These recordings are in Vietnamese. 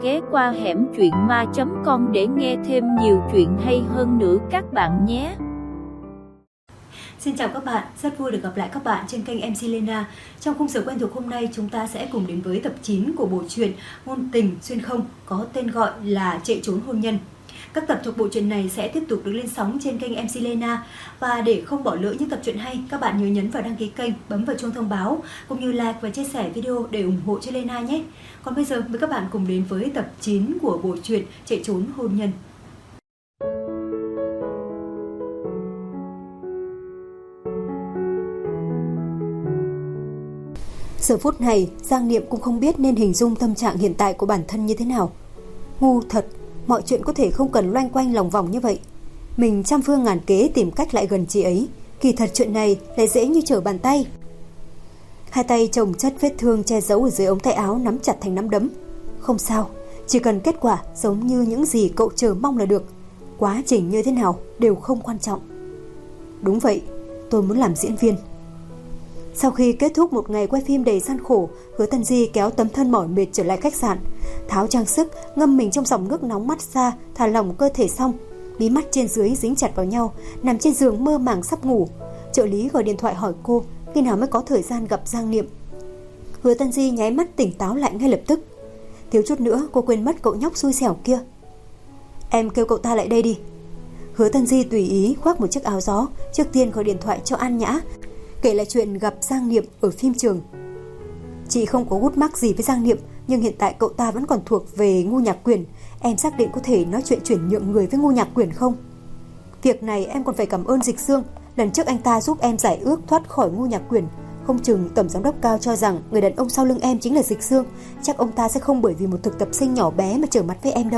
ghé qua hẻm truyện ma.com để nghe thêm nhiều chuyện hay hơn nữa các bạn nhé. Xin chào các bạn, rất vui được gặp lại các bạn trên kênh MC Lena. Trong khung giờ quen thuộc hôm nay, chúng ta sẽ cùng đến với tập 9 của bộ truyện Ngôn tình xuyên không có tên gọi là Chạy trốn hôn nhân. Các tập thuộc bộ truyện này sẽ tiếp tục được lên sóng trên kênh MC Lena. Và để không bỏ lỡ những tập truyện hay, các bạn nhớ nhấn vào đăng ký kênh, bấm vào chuông thông báo, cũng như like và chia sẻ video để ủng hộ cho Lena nhé. Còn bây giờ mời các bạn cùng đến với tập 9 của bộ truyện Chạy trốn hôn nhân. Giờ phút này, Giang Niệm cũng không biết nên hình dung tâm trạng hiện tại của bản thân như thế nào. Ngu thật, mọi chuyện có thể không cần loanh quanh lòng vòng như vậy. Mình trăm phương ngàn kế tìm cách lại gần chị ấy, kỳ thật chuyện này lại dễ như trở bàn tay. Hai tay chồng chất vết thương che giấu ở dưới ống tay áo nắm chặt thành nắm đấm. Không sao, chỉ cần kết quả giống như những gì cậu chờ mong là được. Quá trình như thế nào đều không quan trọng. Đúng vậy, tôi muốn làm diễn viên. Sau khi kết thúc một ngày quay phim đầy gian khổ, Hứa Tân Di kéo tấm thân mỏi mệt trở lại khách sạn, tháo trang sức, ngâm mình trong dòng nước nóng massage, thả lỏng cơ thể xong, mí mắt trên dưới dính chặt vào nhau, nằm trên giường mơ màng sắp ngủ. Trợ lý gọi điện thoại hỏi cô khi nào mới có thời gian gặp Giang Niệm. Hứa Tân Di nháy mắt tỉnh táo lại ngay lập tức. Thiếu chút nữa cô quên mất cậu nhóc xui xẻo kia. Em kêu cậu ta lại đây đi. Hứa Tân Di tùy ý khoác một chiếc áo gió, trước tiên gọi điện thoại cho An Nhã, kể lại chuyện gặp Giang Niệm ở phim trường. Chị không có gút mắc gì với Giang Niệm, nhưng hiện tại cậu ta vẫn còn thuộc về Ngô Nhạc Quyền. Em xác định có thể nói chuyện chuyển nhượng người với Ngô Nhạc Quyền không? Việc này em còn phải cảm ơn Dịch Xương. Lần trước anh ta giúp em giải ước thoát khỏi Ngô Nhạc Quyền. Không chừng tổng giám đốc Cao cho rằng người đàn ông sau lưng em chính là Dịch Xương. Chắc ông ta sẽ không bởi vì một thực tập sinh nhỏ bé mà trở mặt với em đâu.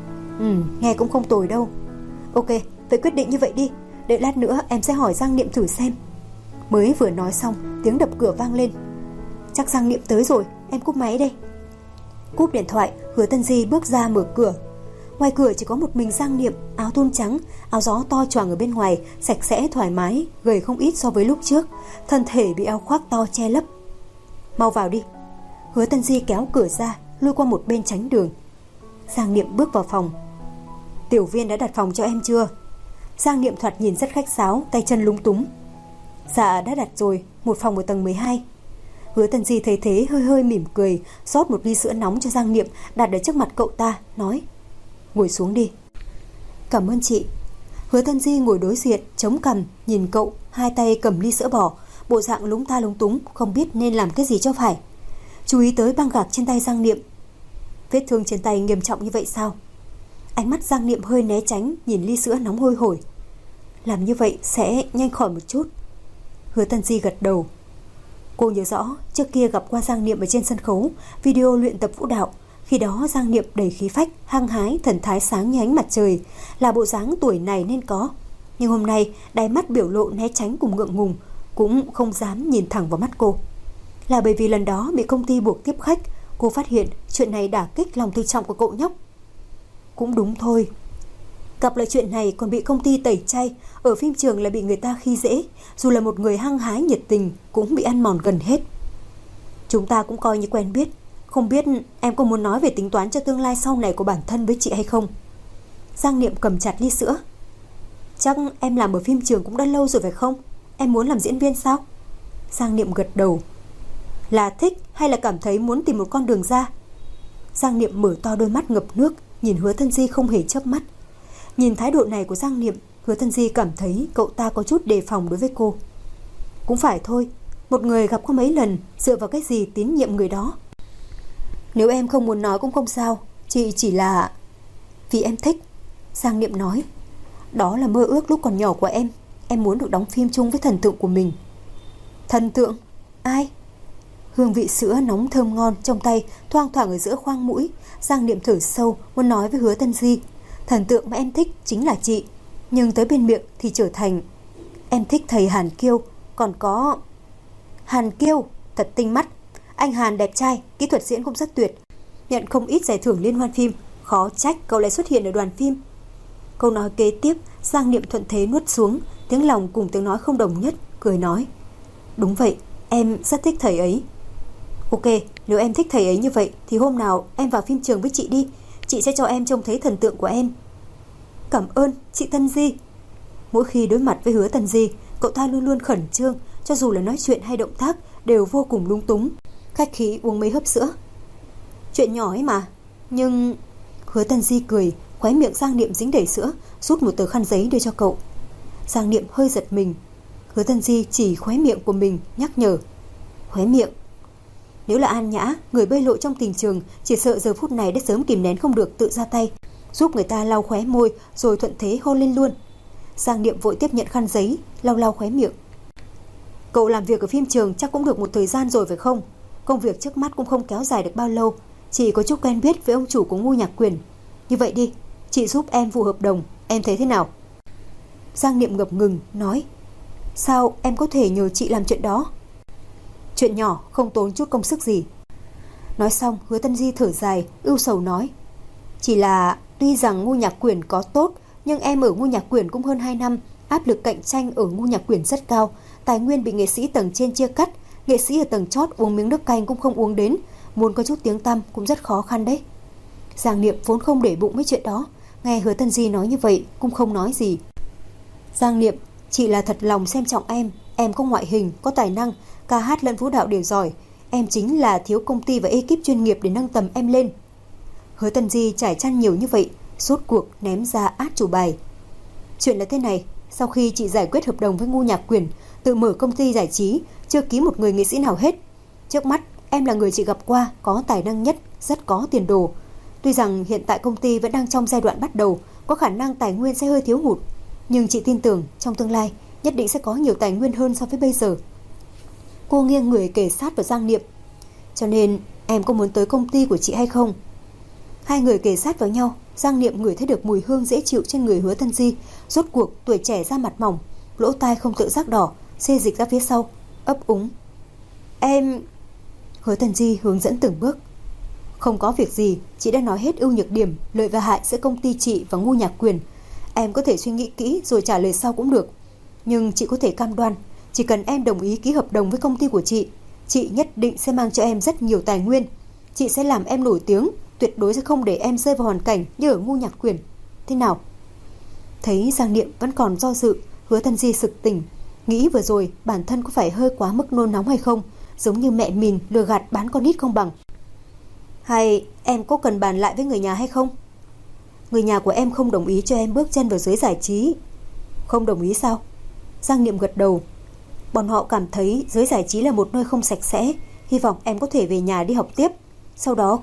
Nghe cũng không tồi đâu. Ok, vậy quyết định như vậy đi. Đợi lát nữa em sẽ hỏi Giang Niệm thử xem. Mới vừa nói xong, tiếng đập cửa vang lên. Chắc Giang Niệm tới rồi, em cúp máy đây. Cúp điện thoại, Hứa Tân Di bước ra mở cửa. Ngoài cửa chỉ có một mình Giang Niệm, áo thun trắng, áo gió to choàng ở bên ngoài, sạch sẽ thoải mái, gầy không ít so với lúc trước, thân thể bị áo khoác to che lấp. Mau vào đi. Hứa Tân Di kéo cửa ra, lui qua một bên tránh đường. Giang Niệm bước vào phòng. Tiểu Viên đã đặt phòng cho em chưa? Giang Niệm thoạt nhìn rất khách sáo, tay chân lúng túng. Dạ đã đặt rồi, một phòng ở tầng 12. Hứa Tân Di thấy thế hơi hơi mỉm cười, rót một ly sữa nóng cho Giang Niệm, đặt ở trước mặt cậu ta, nói: Ngồi xuống đi. Cảm ơn chị. Hứa Tân Di ngồi đối diện, chống cằm, nhìn cậu, hai tay cầm ly sữa bò, bộ dạng lúng ta lúng túng, không biết nên làm cái gì cho phải. Chú ý tới băng gạc trên tay Giang Niệm. Vết thương trên tay nghiêm trọng như vậy sao? Ánh mắt Giang Niệm hơi né tránh, nhìn ly sữa nóng hôi hổi. Làm như vậy sẽ nhanh khỏi một chút. Hứa Tân Di gật đầu. Cô nhớ rõ trước kia gặp qua Giang Niệm ở trên sân khấu, video luyện tập vũ đạo. Khi đó Giang Niệm đầy khí phách, hăng hái, thần thái sáng như ánh mặt trời, là bộ dáng tuổi này nên có. Nhưng hôm nay đáy mắt biểu lộ né tránh cùng ngượng ngùng, cũng không dám nhìn thẳng vào mắt cô. Là bởi vì lần đó bị công ty buộc tiếp khách, cô phát hiện chuyện này đả kích lòng tự trọng của cậu nhóc. Cũng đúng thôi, gặp lại chuyện này còn bị công ty tẩy chay, ở phim trường là bị người ta khi dễ, dù là một người hăng hái nhiệt tình cũng bị ăn mòn gần hết. Chúng ta cũng coi như quen biết. Không biết em có muốn nói về tính toán cho tương lai sau này của bản thân với chị hay không? Giang Niệm cầm chặt ly sữa. Chắc em làm ở phim trường cũng đã lâu rồi phải không? Em muốn làm diễn viên sao? Giang Niệm gật đầu. Là thích hay là cảm thấy muốn tìm một con đường ra? Giang Niệm mở to đôi mắt ngập nước, nhìn Hứa Tân Di không hề chớp mắt. Nhìn thái độ này của Giang Niệm, Hứa Tân Di cảm thấy cậu ta có chút đề phòng đối với cô. Cũng phải thôi, một người gặp có mấy lần, dựa vào cái gì tín nhiệm người đó? Nếu em không muốn nói cũng không sao, chị chỉ là... Vì em thích. Giang Niệm nói. Đó là mơ ước lúc còn nhỏ của em. Em muốn được đóng phim chung với thần tượng của mình. Thần tượng? Ai? Hương vị sữa nóng thơm ngon trong tay thoang thoảng ở giữa khoang mũi. Giang Niệm thở sâu, muốn nói với Hứa Tân Di, thần tượng mà em thích chính là chị. Nhưng tới bên miệng thì trở thành em thích thầy Hàn Kiêu. Còn có... Hàn Kiêu thật tinh mắt. Anh Hàn đẹp trai, kỹ thuật diễn cũng rất tuyệt, nhận không ít giải thưởng liên hoan phim. Khó trách cậu lại xuất hiện ở đoàn phim. Câu nói kế tiếp Giang Niệm thuận thế nuốt xuống, tiếng lòng cùng tiếng nói không đồng nhất, cười nói: Đúng vậy, em rất thích thầy ấy. Ok, Nếu em thích thầy ấy như vậy thì hôm nào em vào phim trường với chị đi. Chị sẽ cho em trông thấy thần tượng của em. Cảm ơn chị Tân Di. Mỗi khi đối mặt với Hứa Tân Di, cậu ta luôn luôn khẩn trương, cho dù là nói chuyện hay động tác đều vô cùng lung túng. Khách khí uống mấy hớp sữa. Chuyện nhỏ ấy mà. Nhưng... Hứa Tân Di cười, khóe miệng Giang Niệm dính đầy sữa, rút một tờ khăn giấy đưa cho cậu. Giang Niệm hơi giật mình. Hứa Tân Di chỉ khóe miệng của mình, nhắc nhở. Khóe miệng. Nếu là An Nhã, người bơi lội trong tình trường, chỉ sợ giờ phút này đã sớm kìm nén không được tự ra tay, giúp người ta lau khóe môi rồi thuận thế hôn lên luôn. Giang Niệm vội tiếp nhận khăn giấy, lau khóe miệng. Cậu làm việc ở phim trường chắc cũng được một thời gian rồi phải không? Công việc trước mắt cũng không kéo dài được bao lâu, chỉ có chút quen biết với ông chủ của Ngô Nhạc Quyền. Như vậy đi, chị giúp em vụ hợp đồng, em thấy thế nào? Giang Niệm ngập ngừng nói. Sao em có thể nhờ chị làm chuyện đó? Chuyện nhỏ, không tốn chút công sức gì. Nói xong, Hứa Tân Di thở dài, ưu sầu nói. Chỉ là tuy rằng Ngô Nhạc Quyền có tốt, nhưng em ở Ngô Nhạc Quyền cũng hơn 2 năm, áp lực cạnh tranh ở Ngô Nhạc Quyền rất cao, tài nguyên bị nghệ sĩ tầng trên chia cắt, nghệ sĩ ở tầng chót uống miếng nước canh cũng không uống đến, muốn có chút tiếng tăm cũng rất khó khăn đấy. Giang Niệm vốn không để bụng mấy chuyện đó, nghe Hứa Tân Di nói như vậy cũng không nói gì. Giang Niệm, chị là thật lòng xem trọng em có ngoại hình, có tài năng, ca hát lẫn vũ đạo đều giỏi, em chính là thiếu công ty và ekip chuyên nghiệp để nâng tầm em lên. Hứa Tân Di trải chăn nhiều như vậy, rốt cuộc ném ra át chủ bài. Chuyện là thế này, sau khi chị giải quyết hợp đồng với Ngô Nhạc Quyền, tự mở công ty giải trí, chưa ký một người nghệ sĩ nào hết. Trước mắt, em là người chị gặp qua có tài năng nhất, rất có tiền đồ. Tuy rằng hiện tại công ty vẫn đang trong giai đoạn bắt đầu, có khả năng tài nguyên sẽ hơi thiếu hụt, nhưng chị tin tưởng trong tương lai nhất định sẽ có nhiều tài nguyên hơn so với bây giờ. Cô nghiêng người kề sát vào Giang Niệm. Cho nên em có muốn tới công ty của chị hay không? Hai người kề sát vào nhau, Giang Niệm ngửi thấy được mùi hương dễ chịu trên người Hứa Tân Di. Rốt cuộc tuổi trẻ da mặt mỏng, lỗ tai không tự giác đỏ, xê dịch ra phía sau, ấp úng. Em... Hứa Tân Di hướng dẫn từng bước. Không có việc gì, chị đã nói hết ưu nhược điểm, lợi và hại giữa công ty chị và Ngô Nhạc Quyền. Em có thể suy nghĩ kỹ rồi trả lời sau cũng được. Nhưng chị có thể cam đoan, chỉ cần em đồng ý ký hợp đồng với công ty của chị nhất định sẽ mang cho em rất nhiều tài nguyên. Chị sẽ làm em nổi tiếng, tuyệt đối sẽ không để em rơi vào hoàn cảnh như ở Ngô Nhạc Quyền. Thế nào? Thấy Giang Niệm vẫn còn do dự, Hứa Tân Di sực tỉnh, nghĩ vừa rồi bản thân có phải hơi quá mức nôn nóng hay không, giống như mẹ mình lừa gạt bán con nít không bằng. Hay em có cần bàn lại với người nhà hay không? Người nhà của em không đồng ý cho em bước chân vào giới giải trí. Không đồng ý sao? Giang Niệm gật đầu. Bọn họ cảm thấy giới giải trí là một nơi không sạch sẽ, hy vọng em có thể về nhà đi học tiếp, sau đó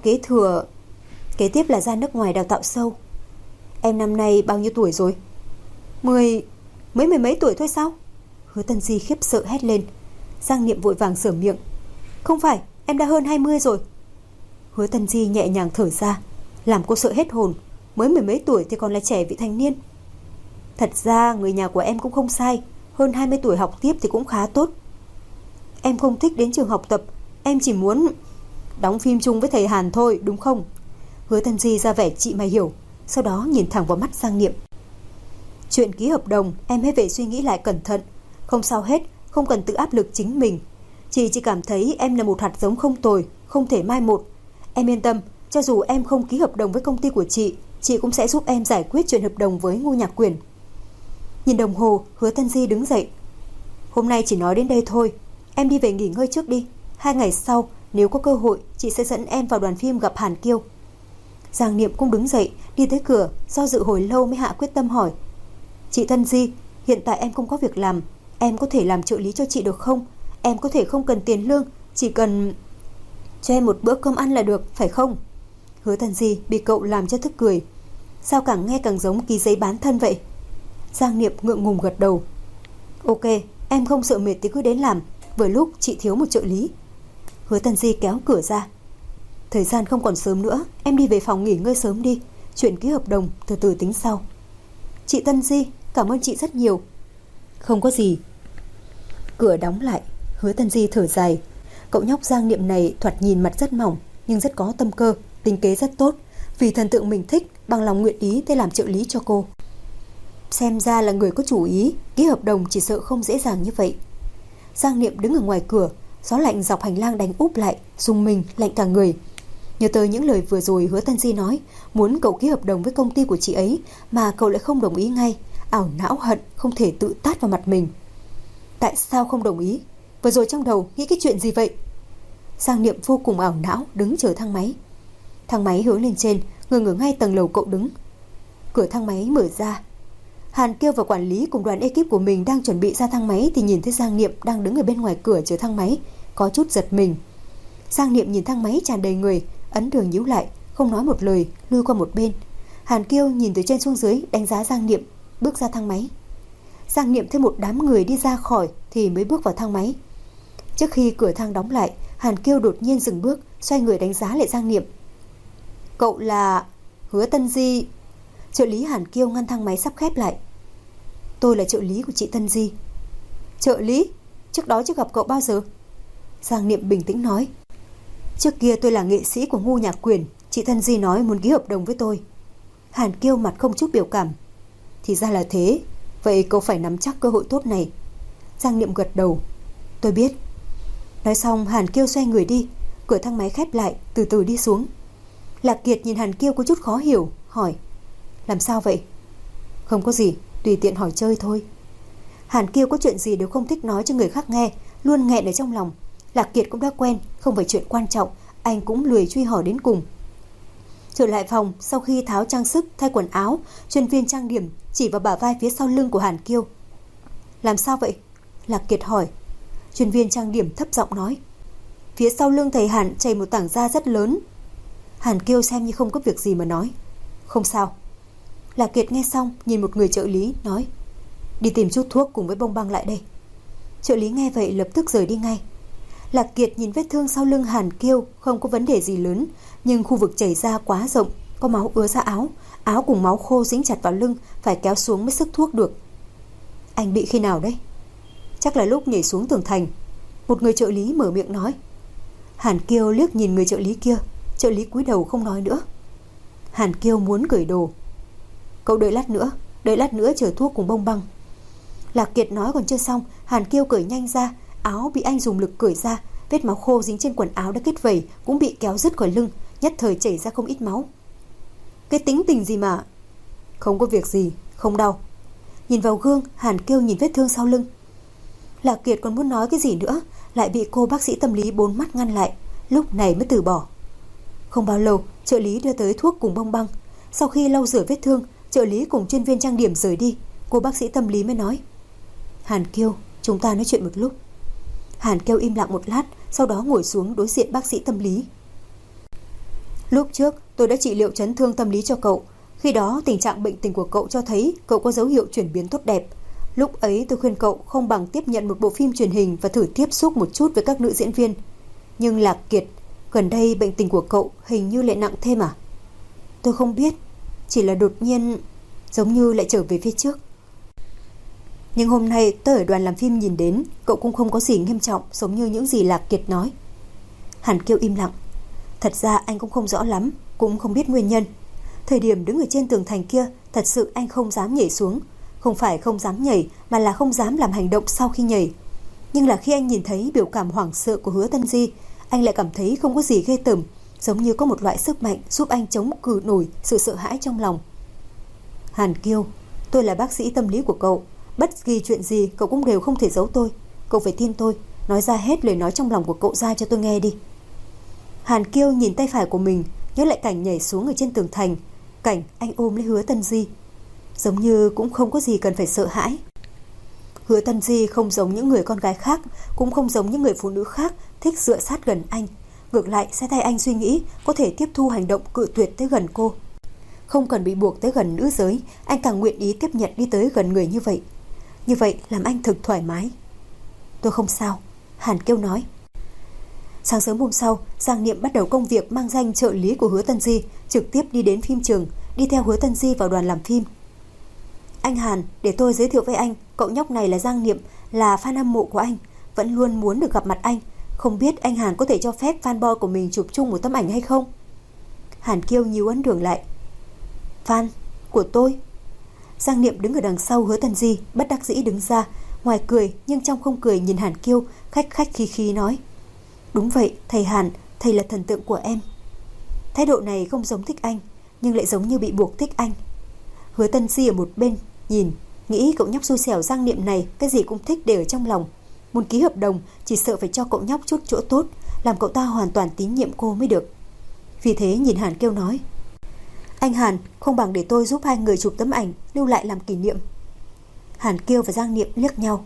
kế tiếp là ra nước ngoài đào tạo sâu. Em năm nay bao nhiêu tuổi rồi? Mười mấy tuổi thôi sao? Hứa Tân Di khiếp sợ hét lên. Giang Niệm vội vàng sửa miệng. Không phải, em đã hơn 20 rồi. Hứa Tân Di nhẹ nhàng thở ra, làm cô sợ hết hồn. Mới mười mấy tuổi thì còn là trẻ vị thành niên. Thật ra người nhà của em cũng không sai, hơn 20 tuổi học tiếp thì cũng khá tốt. Em không thích đến trường học tập, em chỉ muốn đóng phim chung với thầy Hàn thôi, đúng không? Hứa Tân Di ra vẻ chị mày hiểu, sau đó nhìn thẳng vào mắt Giang Niệm. Chuyện ký hợp đồng em hãy về suy nghĩ lại cẩn thận. Không sao hết, không cần tự áp lực chính mình. Chị chỉ cảm thấy em là một hạt giống không tồi, không thể mai một. Em yên tâm, cho dù em không ký hợp đồng với công ty của chị cũng sẽ giúp em giải quyết chuyện hợp đồng với Ngô Nhạc Quyền. Nhìn đồng hồ, Hứa Tân Di đứng dậy. Hôm nay chỉ nói đến đây thôi, em đi về nghỉ ngơi trước đi. 2 ngày sau, nếu có cơ hội, chị sẽ dẫn em vào đoàn phim gặp Hàn Kiêu. Giang Niệm cũng đứng dậy, đi tới cửa, do dự hồi lâu mới hạ quyết tâm hỏi. Chị Tân Di, hiện tại em không có việc làm, em có thể làm trợ lý cho chị được không? Em có thể không cần tiền lương, chỉ cần cho em một bữa cơm ăn là được, phải không? Hứa Tân Di bị cậu làm cho tức cười. Sao càng nghe càng giống ký giấy bán thân vậy? Giang Niệm ngượng ngùng gật đầu. Ok, em không sợ mệt thì cứ đến làm, vừa lúc chị thiếu một trợ lý. Hứa Tân Di kéo cửa ra. Thời gian không còn sớm nữa, em đi về phòng nghỉ ngơi sớm đi, chuyện ký hợp đồng từ từ tính sau. Chị Tân Di, cảm ơn chị rất nhiều. Không có gì. Cửa đóng lại, Hứa Tân Di thở dài. Cậu nhóc Giang Niệm này thoạt nhìn mặt rất mỏng, nhưng rất có tâm cơ, tính kế rất tốt. Vì thần tượng mình thích, bằng lòng nguyện ý tới làm trợ lý cho cô. Xem ra là người có chủ ý, ký hợp đồng chỉ sợ không dễ dàng như vậy. Giang Niệm đứng ở ngoài cửa, Gió lạnh dọc hành lang đánh úp lại, rùng mình lạnh cả người. Nhớ tới những lời vừa rồi Hứa Tân Di nói, muốn cậu ký hợp đồng với công ty của chị ấy mà cậu lại không đồng ý ngay, ảo não hận không thể tự tát vào mặt mình. Tại sao không đồng ý? Vừa rồi trong đầu nghĩ cái chuyện gì vậy? Giang Niệm vô cùng ảo não đứng chờ thang máy. Thang máy hướng lên trên, ngừng ở ngay tầng lầu cậu đứng. Cửa thang máy mở ra. Hàn Kiêu và quản lý cùng đoàn ekip của mình đang chuẩn bị ra thang máy thì nhìn thấy Giang Niệm đang đứng ở bên ngoài cửa chờ thang máy, có chút giật mình. Giang Niệm nhìn thang máy tràn đầy người, ấn đường nhíu lại, không nói một lời, lui qua một bên. Hàn Kiêu nhìn từ trên xuống dưới đánh giá Giang Niệm, bước ra thang máy. Giang Niệm thấy một đám người đi ra khỏi thì mới bước vào thang máy. Trước khi cửa thang đóng lại, Hàn Kiêu đột nhiên dừng bước, xoay người đánh giá lại Giang Niệm. Cậu là Hứa Tân Di? Trợ lý Hàn Kiêu ngăn thang máy sắp khép lại. Tôi là trợ lý của chị Tân Di. Trợ lý? Trước đó chưa gặp cậu bao giờ? Giang Niệm bình tĩnh nói. Trước kia tôi là nghệ sĩ của Ngu Nhạc Quyền, chị Tân Di nói muốn ký hợp đồng với tôi. Hàn Kiêu mặt không chút biểu cảm. Thì ra là thế, vậy cậu phải nắm chắc cơ hội tốt này. Giang Niệm gật đầu. Tôi biết. Nói xong Hàn Kiêu xoay người đi. Cửa thang máy khép lại, từ từ đi xuống. Lạc Kiệt nhìn Hàn Kiêu có chút khó hiểu, hỏi. Làm sao vậy? Không có gì, tùy tiện hỏi chơi thôi. Hàn Kiêu có chuyện gì đều không thích nói cho người khác nghe, luôn nghẹn ở trong lòng. Lạc Kiệt cũng đã quen, không phải chuyện quan trọng, anh cũng lười truy hỏi đến cùng. Trở lại phòng, sau khi tháo trang sức, thay quần áo, chuyên viên trang điểm chỉ vào bả vai phía sau lưng của Hàn Kiêu. Làm sao vậy? Lạc Kiệt hỏi. Chuyên viên trang điểm thấp giọng nói. Phía sau lưng thầy Hàn chảy một tảng da rất lớn. Hàn Kiêu xem như không có việc gì mà nói. Không sao. Lạc Kiệt nghe xong nhìn một người trợ lý nói. Đi tìm chút thuốc cùng với bông băng lại đây. Trợ lý nghe vậy lập tức rời đi ngay. Lạc Kiệt nhìn vết thương sau lưng Hàn Kiêu không có vấn đề gì lớn, nhưng khu vực chảy ra quá rộng, có máu ứa ra áo, áo cùng máu khô dính chặt vào lưng, phải kéo xuống mới sức thuốc được. Anh bị khi nào đấy? Chắc là lúc nhảy xuống tường thành. Một người trợ lý mở miệng nói. Hàn Kiêu liếc nhìn người trợ lý kia, trợ lý cúi đầu không nói nữa. Hàn Kiêu muốn cởi đồ. Cậu đợi lát nữa chở thuốc cùng bông băng. Lạc Kiệt nói còn chưa xong, Hàn Kiêu cởi nhanh ra, áo bị anh dùng lực cởi ra, vết máu khô dính trên quần áo đã kết vẩy cũng bị kéo rứt khỏi lưng, nhất thời chảy ra không ít máu. Cái tính tình gì mà? Không có việc gì, không đau. Nhìn vào gương, Hàn Kiêu nhìn vết thương sau lưng. Lạc Kiệt còn muốn nói cái gì nữa, lại bị cô bác sĩ tâm lý bốn mắt ngăn lại, lúc này mới từ bỏ. Không bao lâu, trợ lý đưa tới thuốc cùng bông băng. Sau khi lau rửa vết thương, trợ lý cùng chuyên viên trang điểm rời đi, cô bác sĩ tâm lý mới nói. Hàn Kiêu, chúng ta nói chuyện một lúc. Hàn Kiêu im lặng một lát, sau đó ngồi xuống đối diện bác sĩ tâm lý. Lúc trước tôi đã trị liệu chấn thương tâm lý cho cậu. Khi đó tình trạng bệnh tình của cậu cho thấy cậu có dấu hiệu chuyển biến tốt đẹp. Lúc ấy tôi khuyên cậu không bằng tiếp nhận một bộ phim truyền hình và thử tiếp xúc một chút với các nữ diễn viên. Nhưng Lạc Kiệt, gần đây bệnh tình của cậu hình như lại nặng thêm à? Tôi không biết, chỉ là đột nhiên giống như lại trở về phía trước. Nhưng hôm nay tôi ở đoàn làm phim nhìn đến, cậu cũng không có gì nghiêm trọng giống như những gì Lạc Kiệt nói. Hàn Kiêu im lặng. Thật ra anh cũng không rõ lắm, cũng không biết nguyên nhân. Thời điểm đứng ở trên tường thành kia, thật sự anh không dám nhảy xuống. Không phải không dám nhảy, mà là không dám làm hành động sau khi nhảy. Nhưng là khi anh nhìn thấy biểu cảm hoảng sợ của Hứa Tân Di, anh lại cảm thấy không có gì ghê tởm, giống như có một loại sức mạnh giúp anh chống cự nổi sự sợ hãi trong lòng. Hàn Kiêu, tôi là bác sĩ tâm lý của cậu. Bất kỳ chuyện gì cậu cũng đều không thể giấu tôi. Cậu phải tin tôi, nói ra hết lời nói trong lòng của cậu ra cho tôi nghe đi. Hàn Kiêu nhìn tay phải của mình, nhớ lại cảnh nhảy xuống ở trên tường thành, cảnh anh ôm lấy Hứa Tân Di. Giống như cũng không có gì cần phải sợ hãi. Hứa Tân Di không giống những người con gái khác, cũng không giống những người phụ nữ khác thích dựa sát gần anh. Ngược lại sẽ thay anh suy nghĩ, có thể tiếp thu hành động cự tuyệt tới gần cô. Không cần bị buộc tới gần nữ giới, anh càng nguyện ý tiếp nhận đi tới gần người như vậy. Như vậy làm anh thực thoải mái. Tôi không sao, Hàn Kiêu nói. Sáng sớm hôm sau, Giang Niệm bắt đầu công việc mang danh trợ lý của Hứa Tân Di, trực tiếp đi đến phim trường, đi theo Hứa Tân Di vào đoàn làm phim. Anh Hàn, để tôi giới thiệu với anh, cậu nhóc này là Giang Niệm, là fan hâm mộ của anh, vẫn luôn muốn được gặp mặt anh. Không biết anh Hàn có thể cho phép fanboy của mình chụp chung một tấm ảnh hay không? Hàn Kiêu nhíu ấn đường lại. Fan của tôi? Giang Niệm đứng ở đằng sau Hứa Tân Di, bất đắc dĩ đứng ra, ngoài cười nhưng trong không cười nhìn Hàn Kiêu, khách khí nói. Đúng vậy, thầy Hàn, thầy là thần tượng của em. Thái độ này không giống thích anh, nhưng lại giống như bị buộc thích anh. Hứa Tân Di ở một bên nhìn, nghĩ cậu nhóc xui xẻo Giang Niệm này cái gì cũng thích để ở trong lòng. Muốn ký hợp đồng chỉ sợ phải cho cậu nhóc chút chỗ tốt, làm cậu ta hoàn toàn tín nhiệm cô mới được. Vì thế nhìn Hàn Kiêu nói: Anh Hàn, không bằng để tôi giúp hai người chụp tấm ảnh lưu lại làm kỷ niệm. Hàn Kiêu và Giang Niệm liếc nhau.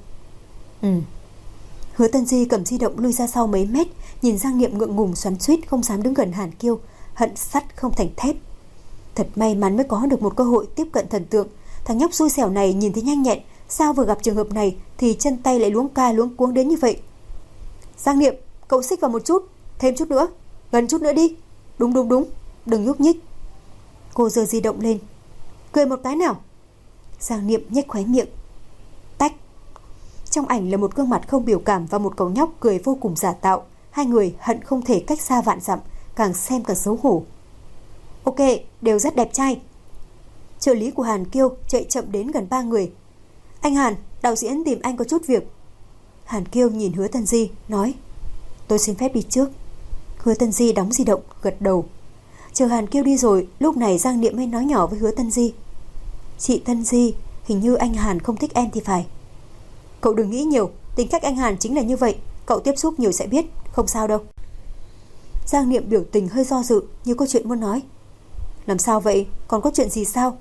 Hứa Tân Di cầm di động lui ra sau mấy mét, nhìn Giang Niệm ngượng ngùng xoắn xuýt không dám đứng gần Hàn Kiêu, hận sắt không thành thép. Thật may mắn mới có được một cơ hội tiếp cận thần tượng. Thằng nhóc xui xẻo này nhìn thấy nhanh nhẹn, sao vừa gặp trường hợp này thì chân tay lại luống ca luống cuống đến như vậy. Giang Niệm, cậu xích vào một chút, thêm chút nữa, gần chút nữa đi. Đúng, đừng nhúc nhích. Cô giơ di động lên. Cười một cái nào. Giang Niệm nhếch khóe miệng. Tách. Trong ảnh là một gương mặt không biểu cảm và một cậu nhóc cười vô cùng giả tạo. Hai người hận không thể cách xa vạn dặm, càng xem càng xấu hổ. Ok, đều rất đẹp trai. Trợ lý của Hàn Kiêu chạy chậm đến gần ba người. Anh Hàn, đạo diễn tìm anh có chút việc. Hàn Kiêu nhìn Hứa Tân Di nói: Tôi xin phép đi trước. Hứa Tân Di đóng di động, gật đầu. Chờ Hàn Kiêu đi rồi, lúc này Giang Niệm mới nói nhỏ với Hứa Tân Di: Chị Tân Di, hình như anh Hàn không thích em thì phải. Cậu đừng nghĩ nhiều, tính cách anh Hàn chính là như vậy, cậu tiếp xúc nhiều sẽ biết, không sao đâu. Giang Niệm biểu tình hơi do dự, như có chuyện muốn nói. Làm sao vậy, còn có chuyện gì sao?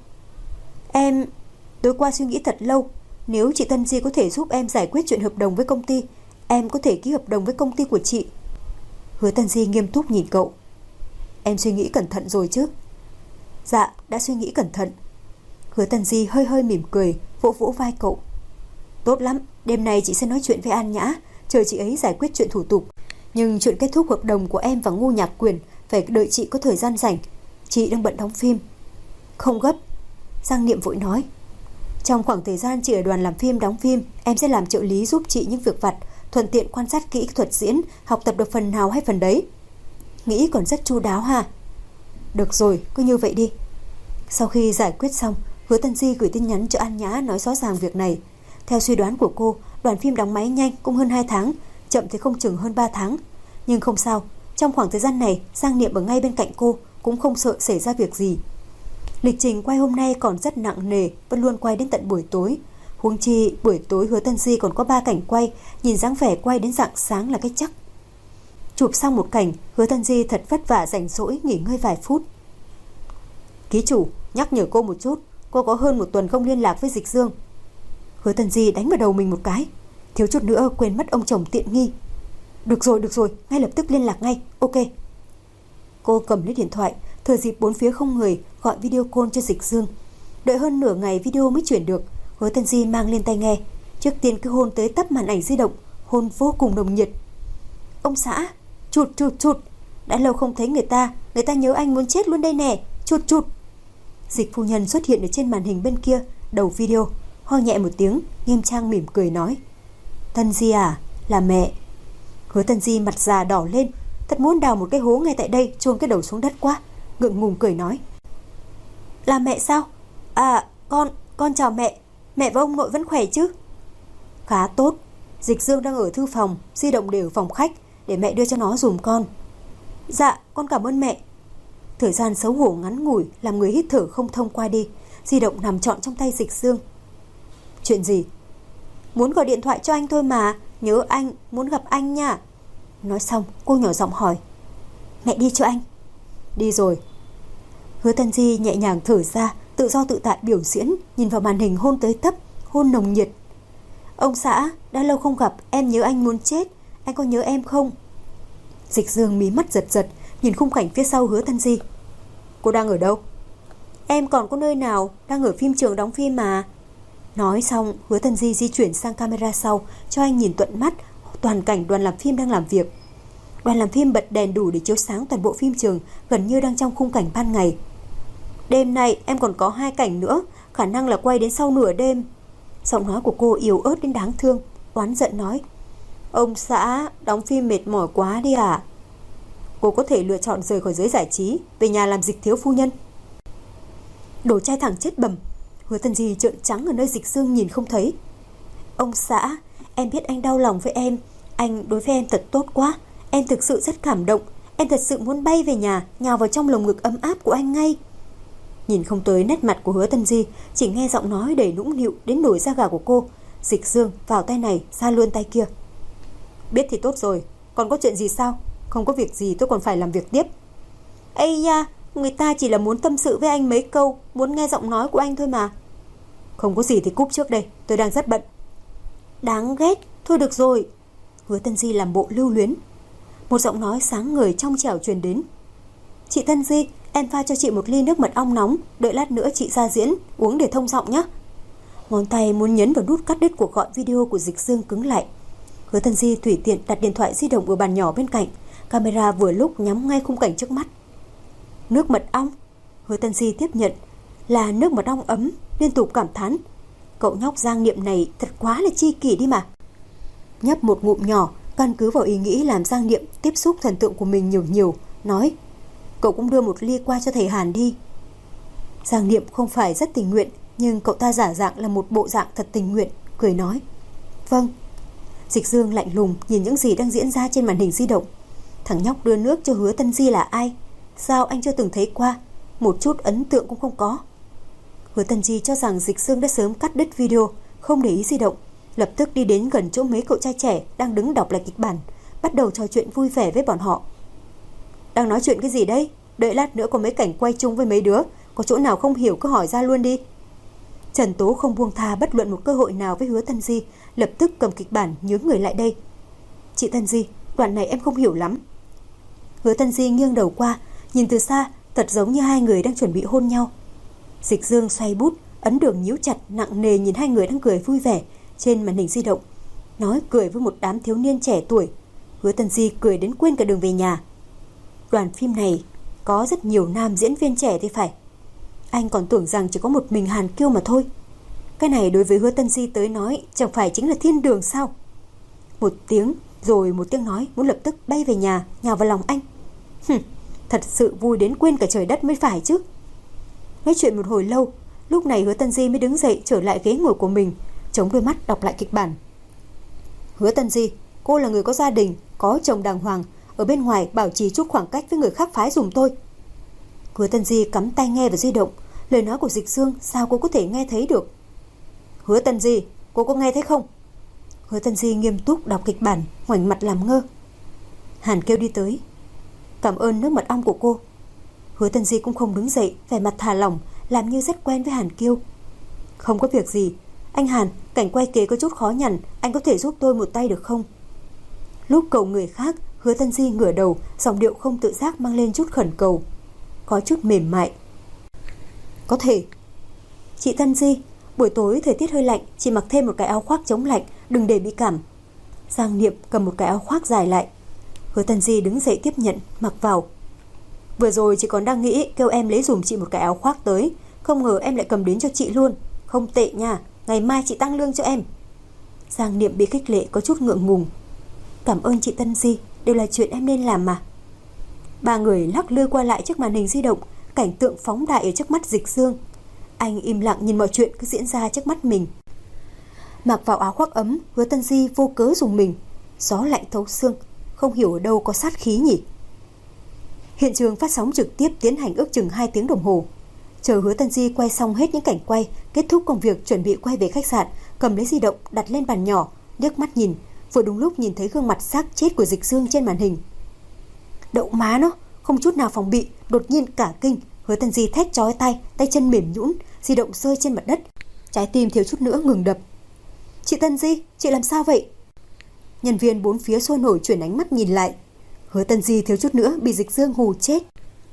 Em tối qua suy nghĩ thật lâu, nếu chị Tân Di có thể giúp em giải quyết chuyện hợp đồng với công ty, em có thể ký hợp đồng với công ty của chị. Hứa Tân Di nghiêm túc nhìn cậu. Em suy nghĩ cẩn thận rồi chứ? Dạ, đã suy nghĩ cẩn thận. Hứa Tân Di hơi hơi mỉm cười, vỗ vỗ vai cậu. Tốt lắm, đêm nay chị sẽ nói chuyện với An Nhã, chờ chị ấy giải quyết chuyện thủ tục. Nhưng chuyện kết thúc hợp đồng của em và Ngô Nhạc Quyền phải đợi chị có thời gian rảnh. Chị đang bận đóng phim. Không gấp. Giang Niệm vội nói. Trong khoảng thời gian chị ở đoàn làm phim đóng phim, em sẽ làm trợ lý giúp chị những việc vặt, thuận tiện quan sát kỹ thuật diễn, học tập được phần nào hay phần đấy. Nghĩ còn rất chu đáo ha. Được rồi, cứ như vậy đi. Sau khi giải quyết xong, Hứa Tân Di gửi tin nhắn cho An Nhã nói rõ ràng việc này. Theo suy đoán của cô, đoàn phim đóng máy nhanh cũng hơn 2 tháng, chậm thì không chừng hơn 3 tháng. Nhưng không sao, trong khoảng thời gian này Giang Niệm ở ngay bên cạnh cô, cũng không sợ xảy ra việc gì. Lịch trình quay hôm nay còn rất nặng nề, vẫn luôn quay đến tận buổi tối. Huống chi buổi tối Hứa Tân Di còn có 3 cảnh quay, nhìn dáng vẻ quay đến rạng sáng là cái chắc. Chụp xong một cảnh, Hứa Tân Di thật vất vả rảnh rỗi nghỉ ngơi vài phút. Ký chủ, nhắc nhở cô một chút, cô có hơn 1 tuần không liên lạc với Dịch Dương. Hứa Tân Di đánh vào đầu mình một cái, thiếu chút nữa quên mất ông chồng tiện nghi. Được rồi, ngay lập tức liên lạc ngay, ok. Cô cầm lấy điện thoại, thừa dịp bốn phía không người, gọi video call cho Dịch Dương. Đợi hơn nửa ngày video mới chuyển được, Hứa Tân Di mang lên tai nghe. Trước tiên cứ hôn tới tấp màn ảnh di động, hôn vô cùng nồng nhiệt. Ông xã, chụt, đã lâu không thấy người ta nhớ anh muốn chết luôn đây nè, chụt. Dịch phu nhân xuất hiện ở trên màn hình bên kia, đầu video, ho nhẹ một tiếng, nghiêm trang mỉm cười nói: Tân Di à, là mẹ. Hứa Tân Di mặt già đỏ lên, thật muốn đào một cái hố ngay tại đây, chôn cái đầu xuống đất quá, ngượng ngùng cười nói: Là mẹ sao? À, con chào mẹ. Mẹ và ông nội vẫn khỏe chứ? Khá tốt. Dịch Dương đang ở thư phòng, di động để ở phòng khách, để mẹ đưa cho nó dùm con. Dạ, con cảm ơn mẹ. Thời gian xấu hổ ngắn ngủi làm người hít thở không thông qua đi. Di động nằm trọn trong tay Dịch Dương. Chuyện gì? Muốn gọi điện thoại cho anh thôi mà, nhớ anh, muốn gặp anh nha. Nói xong cô nhỏ giọng hỏi: Mẹ đi cho anh? Đi rồi. Hứa Tân Di nhẹ nhàng thở ra, tự do tự tại biểu diễn, nhìn vào màn hình hôn tới tấp, hôn nồng nhiệt. Ông xã, đã lâu không gặp, em nhớ anh muốn chết. Anh có nhớ em không? Dịch Dương mí mắt giật, nhìn khung cảnh phía sau Hứa Tân Di. Cô đang ở đâu? Em còn có nơi nào, đang ở phim trường đóng phim mà. Nói xong, Hứa Tân Di di chuyển sang camera sau, cho anh nhìn tận mắt toàn cảnh đoàn làm phim đang làm việc. Đoàn làm phim bật đèn đủ để chiếu sáng toàn bộ phim trường, gần như đang trong khung cảnh ban ngày. Đêm nay em còn có 2 cảnh nữa, khả năng là quay đến sau nửa đêm. Giọng nói của cô yếu ớt đến đáng thương, oán giận nói: Ông xã, đóng phim mệt mỏi quá đi à? Cô có thể lựa chọn rời khỏi giới giải trí, về nhà làm Dịch thiếu phu nhân. Đồ trai thẳng chết bầm. Hứa Tân Di trợn trắng ở nơi Dịch Dương nhìn không thấy. Ông xã, em biết anh đau lòng với em, anh đối với em thật tốt quá, Em thực sự rất cảm động. Em thật sự muốn bay về nhà, nhào vào trong lồng ngực ấm áp của anh ngay. Nhìn không tới nét mặt của Hứa Tân Di, chỉ nghe giọng nói đầy nũng nịu đến nổi da gà của cô. Dịch Dương vào tay này, ra luôn tay kia. Biết thì tốt rồi, còn có chuyện gì sao? Không có việc gì tôi còn phải làm việc tiếp. Ây da, người ta chỉ là muốn tâm sự với anh mấy câu, muốn nghe giọng nói của anh thôi mà. Không có gì thì cúp trước đây, tôi đang rất bận. Đáng ghét, thôi được rồi. Hứa Tân Di làm bộ lưu luyến. Một giọng nói sáng ngời trong trẻo truyền đến. Chị Tân Di, em pha cho chị một ly nước mật ong nóng, đợi lát nữa chị ra diễn, uống để thông giọng nhé. Ngón tay muốn nhấn vào nút cắt đứt cuộc gọi video của Dịch Dương cứng lại. Hứa Tân Di tùy tiện đặt điện thoại di động ở bàn nhỏ bên cạnh, camera vừa lúc nhắm ngay khung cảnh trước mắt. Nước mật ong. Hứa Tân Di tiếp nhận. Là nước mật ong ấm, liên tục cảm thán. Cậu nhóc Giang Niệm này thật quá là chi kỷ đi mà. Nhấp một ngụm nhỏ, căn cứ vào ý nghĩ làm Giang Niệm tiếp xúc thần tượng của mình nhiều nhiều, nói: Cậu cũng đưa một ly qua cho thầy Hàn đi. Giang Niệm không phải rất tình nguyện, nhưng cậu ta giả dạng là một bộ dạng thật tình nguyện, cười nói: Vâng. Dịch Dương lạnh lùng nhìn những gì đang diễn ra trên màn hình di động. Thằng nhóc đưa nước cho Hứa Tân Di là ai? Sao anh chưa từng thấy qua? Một chút ấn tượng cũng không có. Hứa Tân Di cho rằng Dịch Dương đã sớm cắt đứt video, không để ý di động, lập tức đi đến gần chỗ mấy cậu trai trẻ đang đứng đọc lại kịch bản, bắt đầu trò chuyện vui vẻ với bọn họ. Đang nói chuyện cái gì đấy? Đợi lát nữa có mấy cảnh quay chung với mấy đứa, có chỗ nào không hiểu cứ hỏi ra luôn đi. Trần Tố không buông tha bất luận một cơ hội nào với Hứa Tân Di, lập tức cầm kịch bản nhướng người lại đây. Chị Tân Di, đoạn này em không hiểu lắm. Hứa Tân Di nghiêng đầu qua, nhìn từ xa, thật giống như hai người đang chuẩn bị hôn nhau. Dịch Dương xoay bút, ấn đường nhíu chặt, nặng nề nhìn hai người đang cười vui vẻ trên màn hình di động, nói cười với một đám thiếu niên trẻ tuổi. Hứa Tân Di cười đến quên cả đường về nhà. Đoàn phim này có rất nhiều nam diễn viên trẻ thì phải. Anh còn tưởng rằng chỉ có một mình Hàn Kiêu mà thôi. Cái này đối với Hứa Tân Di tới nói chẳng phải chính là thiên đường sao? Một tiếng rồi một tiếng nói, muốn lập tức bay về nhà, nhào vào lòng anh. Thật sự vui đến quên cả trời đất mới phải chứ. Nói chuyện một hồi lâu, lúc này Hứa Tân Di mới đứng dậy trở lại ghế ngồi của mình, chống đôi mắt đọc lại kịch bản. Hứa Tân Di, cô là người có gia đình, có chồng đàng hoàng, ở bên ngoài bảo trì chút khoảng cách với người khác phái dùm tôi. Hứa Tân Di cắm tai nghe vào di động, lời nói của Dịch Dương sao cô có thể nghe thấy được? Hứa Tân Di, cô có nghe thấy không? Hứa Tân Di nghiêm túc đọc kịch bản, ngoảnh mặt làm ngơ. Hàn Kiêu đi tới. Cảm ơn nước mật ong của cô. Hứa Tân Di cũng không đứng dậy, vẻ mặt thả lỏng, làm như rất quen với Hàn Kiêu. Không có việc gì. Anh Hàn, cảnh quay kế có chút khó nhằn, anh có thể giúp tôi một tay được không? Lúc cầu người khác, Hứa Tân Di ngửa đầu, giọng điệu không tự giác mang lên chút khẩn cầu, có chút mềm mại. Có thể. Chị Tân Di, buổi tối thời tiết hơi lạnh, chị mặc thêm một cái áo khoác chống lạnh, đừng để bị cảm. Giang Niệm cầm một cái áo khoác dài lại. Hứa Tân Di đứng dậy tiếp nhận, mặc vào. Vừa rồi chị còn đang nghĩ kêu em lấy dùm chị một cái áo khoác tới, không ngờ em lại cầm đến cho chị luôn. Không tệ nha, ngày mai chị tăng lương cho em. Giang Niệm bị khích lệ có chút ngượng ngùng. Cảm ơn chị Tân Di, đều là chuyện em nên làm mà. Ba người lắc lư qua lại trước màn hình di động, cảnh tượng phóng đại ở trước mắt Dịch Dương. Anh im lặng nhìn mọi chuyện cứ diễn ra trước mắt mình. Mặc vào áo khoác ấm, Hứa Tân Di vô cớ dùng mình. Gió lạnh thấu xương, không hiểu ở đâu có sát khí nhỉ. Hiện trường phát sóng trực tiếp tiến hành ước chừng 2 tiếng đồng hồ. Chờ Hứa Tân Di quay xong hết những cảnh quay, kết thúc công việc chuẩn bị quay về khách sạn, cầm lấy di động đặt lên bàn nhỏ, liếc mắt nhìn, vừa đúng lúc nhìn thấy gương mặt xác chết của Dịch Dương trên màn hình. Đậu má nó, không chút nào phòng bị, đột nhiên cả kinh, Hứa Tân Di thét chói tai, tay chân mềm nhũn, di động rơi trên mặt đất, trái tim thiếu chút nữa ngừng đập. Chị Tân Di, chị làm sao vậy? Nhân viên bốn phía sôi nổi chuyển ánh mắt nhìn lại. Hứa Tân Di thiếu chút nữa bị Dịch Dương hù chết.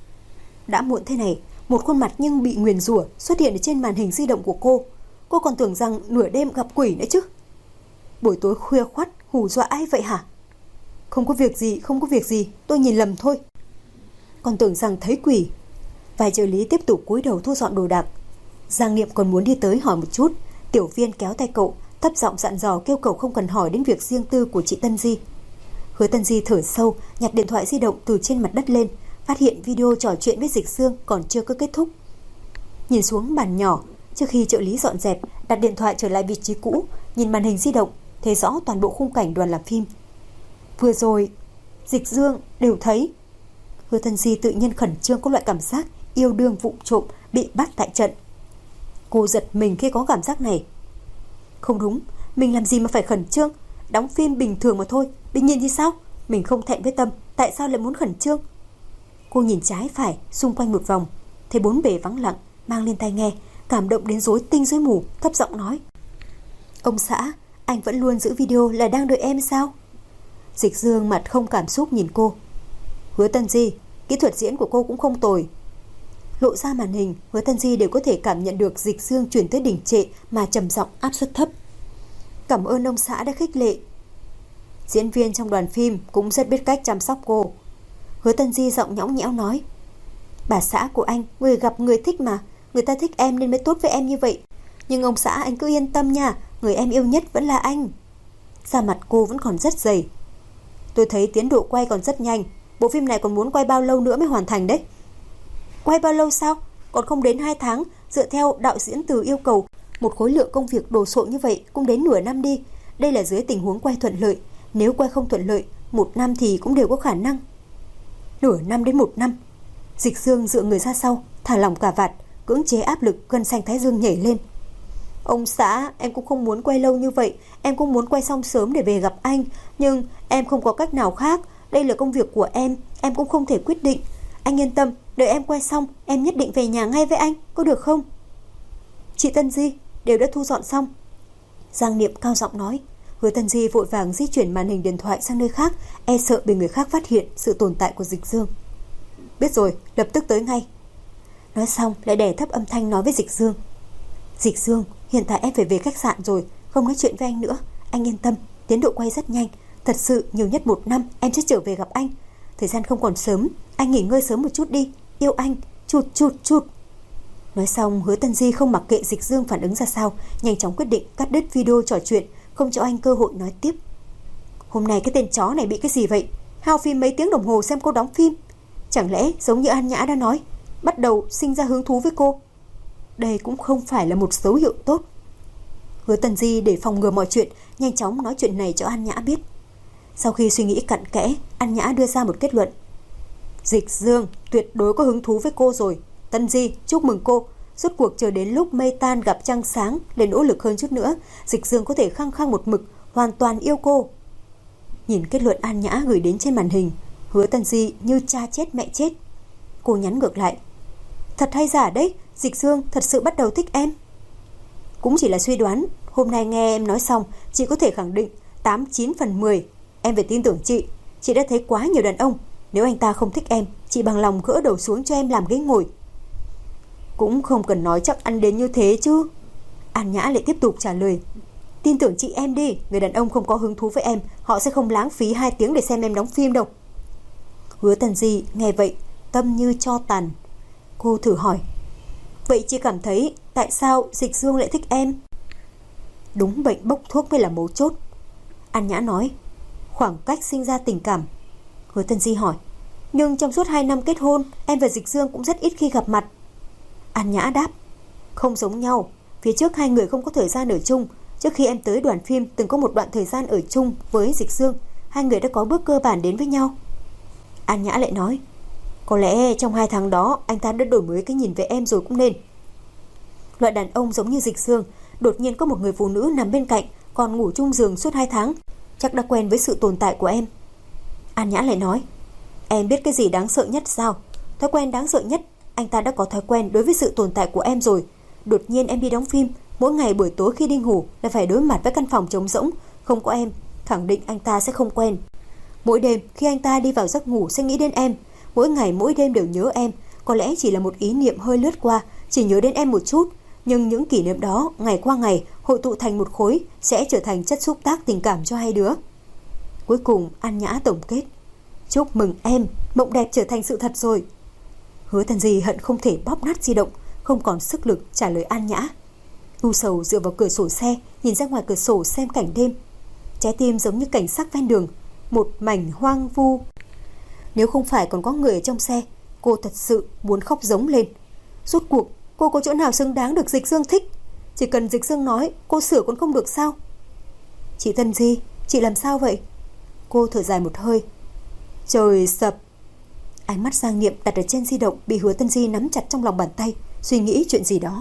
Đã muộn thế này, một khuôn mặt nhưng bị nguyền rủa xuất hiện ở trên màn hình di động của cô. Cô còn tưởng rằng nửa đêm gặp quỷ nữa chứ. Buổi tối khuya khoắt hù dọa ai vậy hả? Không có việc gì, không có việc gì, tôi nhìn lầm thôi. Còn tưởng rằng thấy quỷ. Vài trợ lý tiếp tục cúi đầu thu dọn đồ đạc. Giang Niệm còn muốn đi tới hỏi một chút, tiểu viên kéo tay cậu, thấp giọng dặn dò kêu cậu không cần hỏi đến việc riêng tư của chị Tân Di. Hứa Tân Di thở sâu, nhặt điện thoại di động từ trên mặt đất lên, phát hiện video trò chuyện với Dịch Dương còn chưa có kết thúc. Nhìn xuống bàn nhỏ, trước khi trợ lý dọn dẹp, đặt điện thoại trở lại vị trí cũ, nhìn màn hình di động, thấy rõ toàn bộ khung cảnh đoàn làm phim. Vừa rồi, Dịch Dương đều thấy. Hứa Tân Di tự nhiên khẩn trương, có loại cảm giác yêu đương vụng trộm bị bắt tại trận. Cô giật mình khi có cảm giác này. Không đúng, mình làm gì mà phải khẩn trương? Đóng phim bình thường mà thôi, bị nhìn thì sao? Mình không thẹn với Tâm, tại sao lại muốn khẩn trương? Cô nhìn trái phải xung quanh một vòng, thấy bốn bề vắng lặng, mang lên tai nghe, cảm động đến rối tinh rối mù, thấp giọng nói: Ông xã, anh vẫn luôn giữ video là đang đợi em sao? Dịch Dương mặt không cảm xúc nhìn cô. Hứa Tân Di, kỹ thuật diễn của cô cũng không tồi. Lộ ra màn hình, Hứa Tân Di đều có thể cảm nhận được Dịch Dương chuyển tới đỉnh trệ mà trầm giọng áp suất thấp. Cảm ơn ông xã đã khích lệ. Diễn viên trong đoàn phim cũng rất biết cách chăm sóc cô. Hứa Tân Di giọng nhõng nhẽo nói: Bà xã của anh, người gặp người thích mà, người ta thích em nên mới tốt với em như vậy. Nhưng ông xã anh cứ yên tâm nha, người em yêu nhất vẫn là anh. Da mặt cô vẫn còn rất dày. Tôi thấy tiến độ quay còn rất nhanh. Bộ phim này còn muốn quay bao lâu nữa mới hoàn thành đấy? Quay bao lâu sao? Còn không đến 2 tháng. Dựa theo đạo diễn Từ yêu cầu, một khối lượng công việc đồ sộ như vậy cũng đến nửa năm đi. Đây là dưới tình huống quay thuận lợi. Nếu quay không thuận lợi, 1 năm thì cũng đều có khả năng. Nửa năm đến 1 năm. Dịch Dương dựa người ra sau, thả lỏng cà vạt, cưỡng chế áp lực, gân xanh thái dương nhảy lên. Ông xã, em cũng không muốn quay lâu như vậy. Em cũng muốn quay xong sớm để về gặp anh. Nhưng em không có cách nào khác. Đây là công việc của em cũng không thể quyết định. Anh yên tâm, đợi em quay xong, em nhất định về nhà ngay với anh, có được không? Chị Tân Di, đều đã thu dọn xong. Giang Niệm cao giọng nói. Hứa Tân Di vội vàng di chuyển màn hình điện thoại sang nơi khác, e sợ bị người khác phát hiện sự tồn tại của Dịch Dương. Biết rồi, lập tức tới ngay. Nói xong lại đè thấp âm thanh nói với Dịch Dương. Dịch Dương, hiện tại em phải về khách sạn rồi, không nói chuyện với anh nữa. Anh yên tâm, tiến độ quay rất nhanh. Thật sự nhiều nhất 1 năm em sẽ trở về gặp anh. Thời gian không còn sớm, anh nghỉ ngơi sớm một chút đi. Yêu anh, chút. Nói xong, Hứa Tân Di không mặc kệ Dịch Dương phản ứng ra sao, nhanh chóng quyết định cắt đứt video trò chuyện, không cho anh cơ hội nói tiếp. Hôm nay cái tên chó này bị cái gì vậy? Hao phim mấy tiếng đồng hồ xem cô đóng phim. Chẳng lẽ giống như An Nhã đã nói, bắt đầu sinh ra hứng thú với cô? Đây cũng không phải là một dấu hiệu tốt. Hứa Tân Di để phòng ngừa mọi chuyện, nhanh chóng nói chuyện này cho An Nhã biết. Sau khi suy nghĩ cặn kẽ, An Nhã đưa ra một kết luận. Dịch Dương tuyệt đối có hứng thú với cô rồi. Tân Di, chúc mừng cô. Rốt cuộc chờ đến lúc mây tan gặp trăng sáng, để nỗ lực hơn chút nữa, Dịch Dương có thể khăng khăng một mực, hoàn toàn yêu cô. Nhìn kết luận An Nhã gửi đến trên màn hình, Hứa Tân Di như cha chết mẹ chết. Cô nhắn ngược lại. Thật hay giả đấy, Dịch Dương thật sự bắt đầu thích em. Cũng chỉ là suy đoán. Hôm nay nghe em nói xong, chị có thể khẳng định 89 phần 10. Em phải tin tưởng chị. Chị đã thấy quá nhiều đàn ông. Nếu anh ta không thích em, chị bằng lòng gỡ đầu xuống cho em làm ghế ngồi. Cũng không cần nói chắc ăn đến như thế chứ. An Nhã lại tiếp tục trả lời. Tin tưởng chị em đi. Người đàn ông không có hứng thú với em, họ sẽ không lãng phí 2 tiếng để xem em đóng phim đâu. Hứa Tân Di nghe vậy, tâm như tro tàn. Cô thử hỏi. Vậy chị cảm thấy tại sao Dịch Dương lại thích em? Đúng, bệnh bốc thuốc mới là mấu chốt. An Nhã nói. Khoảng cách sinh ra tình cảm. Hứa Tân Di hỏi. Nhưng trong suốt 2 năm kết hôn, em và Dịch Dương cũng rất ít khi gặp mặt. An Nhã đáp. Không giống nhau. Phía trước 2 người không có thời gian ở chung. Trước khi em tới đoàn phim từng có một đoạn thời gian ở chung với Dịch Dương. 2 người đã có bước cơ bản đến với nhau. An Nhã lại nói. Có lẽ trong 2 tháng đó anh ta đã đổi mới cái nhìn về em rồi cũng nên. Loại đàn ông giống như Dịch Dương, đột nhiên có một người phụ nữ nằm bên cạnh, còn ngủ chung giường suốt 2 tháng, chắc đã quen với sự tồn tại của em. An Nhã lại nói. Em biết cái gì đáng sợ nhất sao? Thói quen đáng sợ nhất. Anh ta đã có thói quen đối với sự tồn tại của em rồi. Đột nhiên em đi đóng phim, mỗi ngày buổi tối khi đi ngủ là phải đối mặt với căn phòng trống rỗng. Không có em, khẳng định anh ta sẽ không quen. Mỗi đêm khi anh ta đi vào giấc ngủ sẽ nghĩ đến em. Mỗi ngày mỗi đêm đều nhớ em. Có lẽ chỉ là một ý niệm hơi lướt qua, chỉ nhớ đến em một chút. Nhưng những kỷ niệm đó ngày qua ngày hội tụ thành một khối, sẽ trở thành chất xúc tác tình cảm cho 2 đứa. Cuối cùng An Nhã tổng kết. Chúc mừng em, mộng đẹp trở thành sự thật rồi. Hứa Tân Di hận không thể bóp nát di động, không còn sức lực trả lời An Nhã. U sầu dựa vào cửa sổ xe, nhìn ra ngoài cửa sổ xem cảnh đêm. Trái tim giống như cảnh sắc ven đường, một mảnh hoang vu. Nếu không phải còn có người ở trong xe, cô thật sự muốn khóc giống lên. Rốt cuộc cô có chỗ nào xứng đáng được Dịch Dương thích? Chỉ cần Dịch Dương nói, cô sửa còn không được sao? Chị Tân Di, chị làm sao vậy? Cô thở dài một hơi. Trời sập. Ánh mắt Giang Niệm đặt ở trên di động bị Hứa Tân Di nắm chặt trong lòng bàn tay, suy nghĩ chuyện gì đó.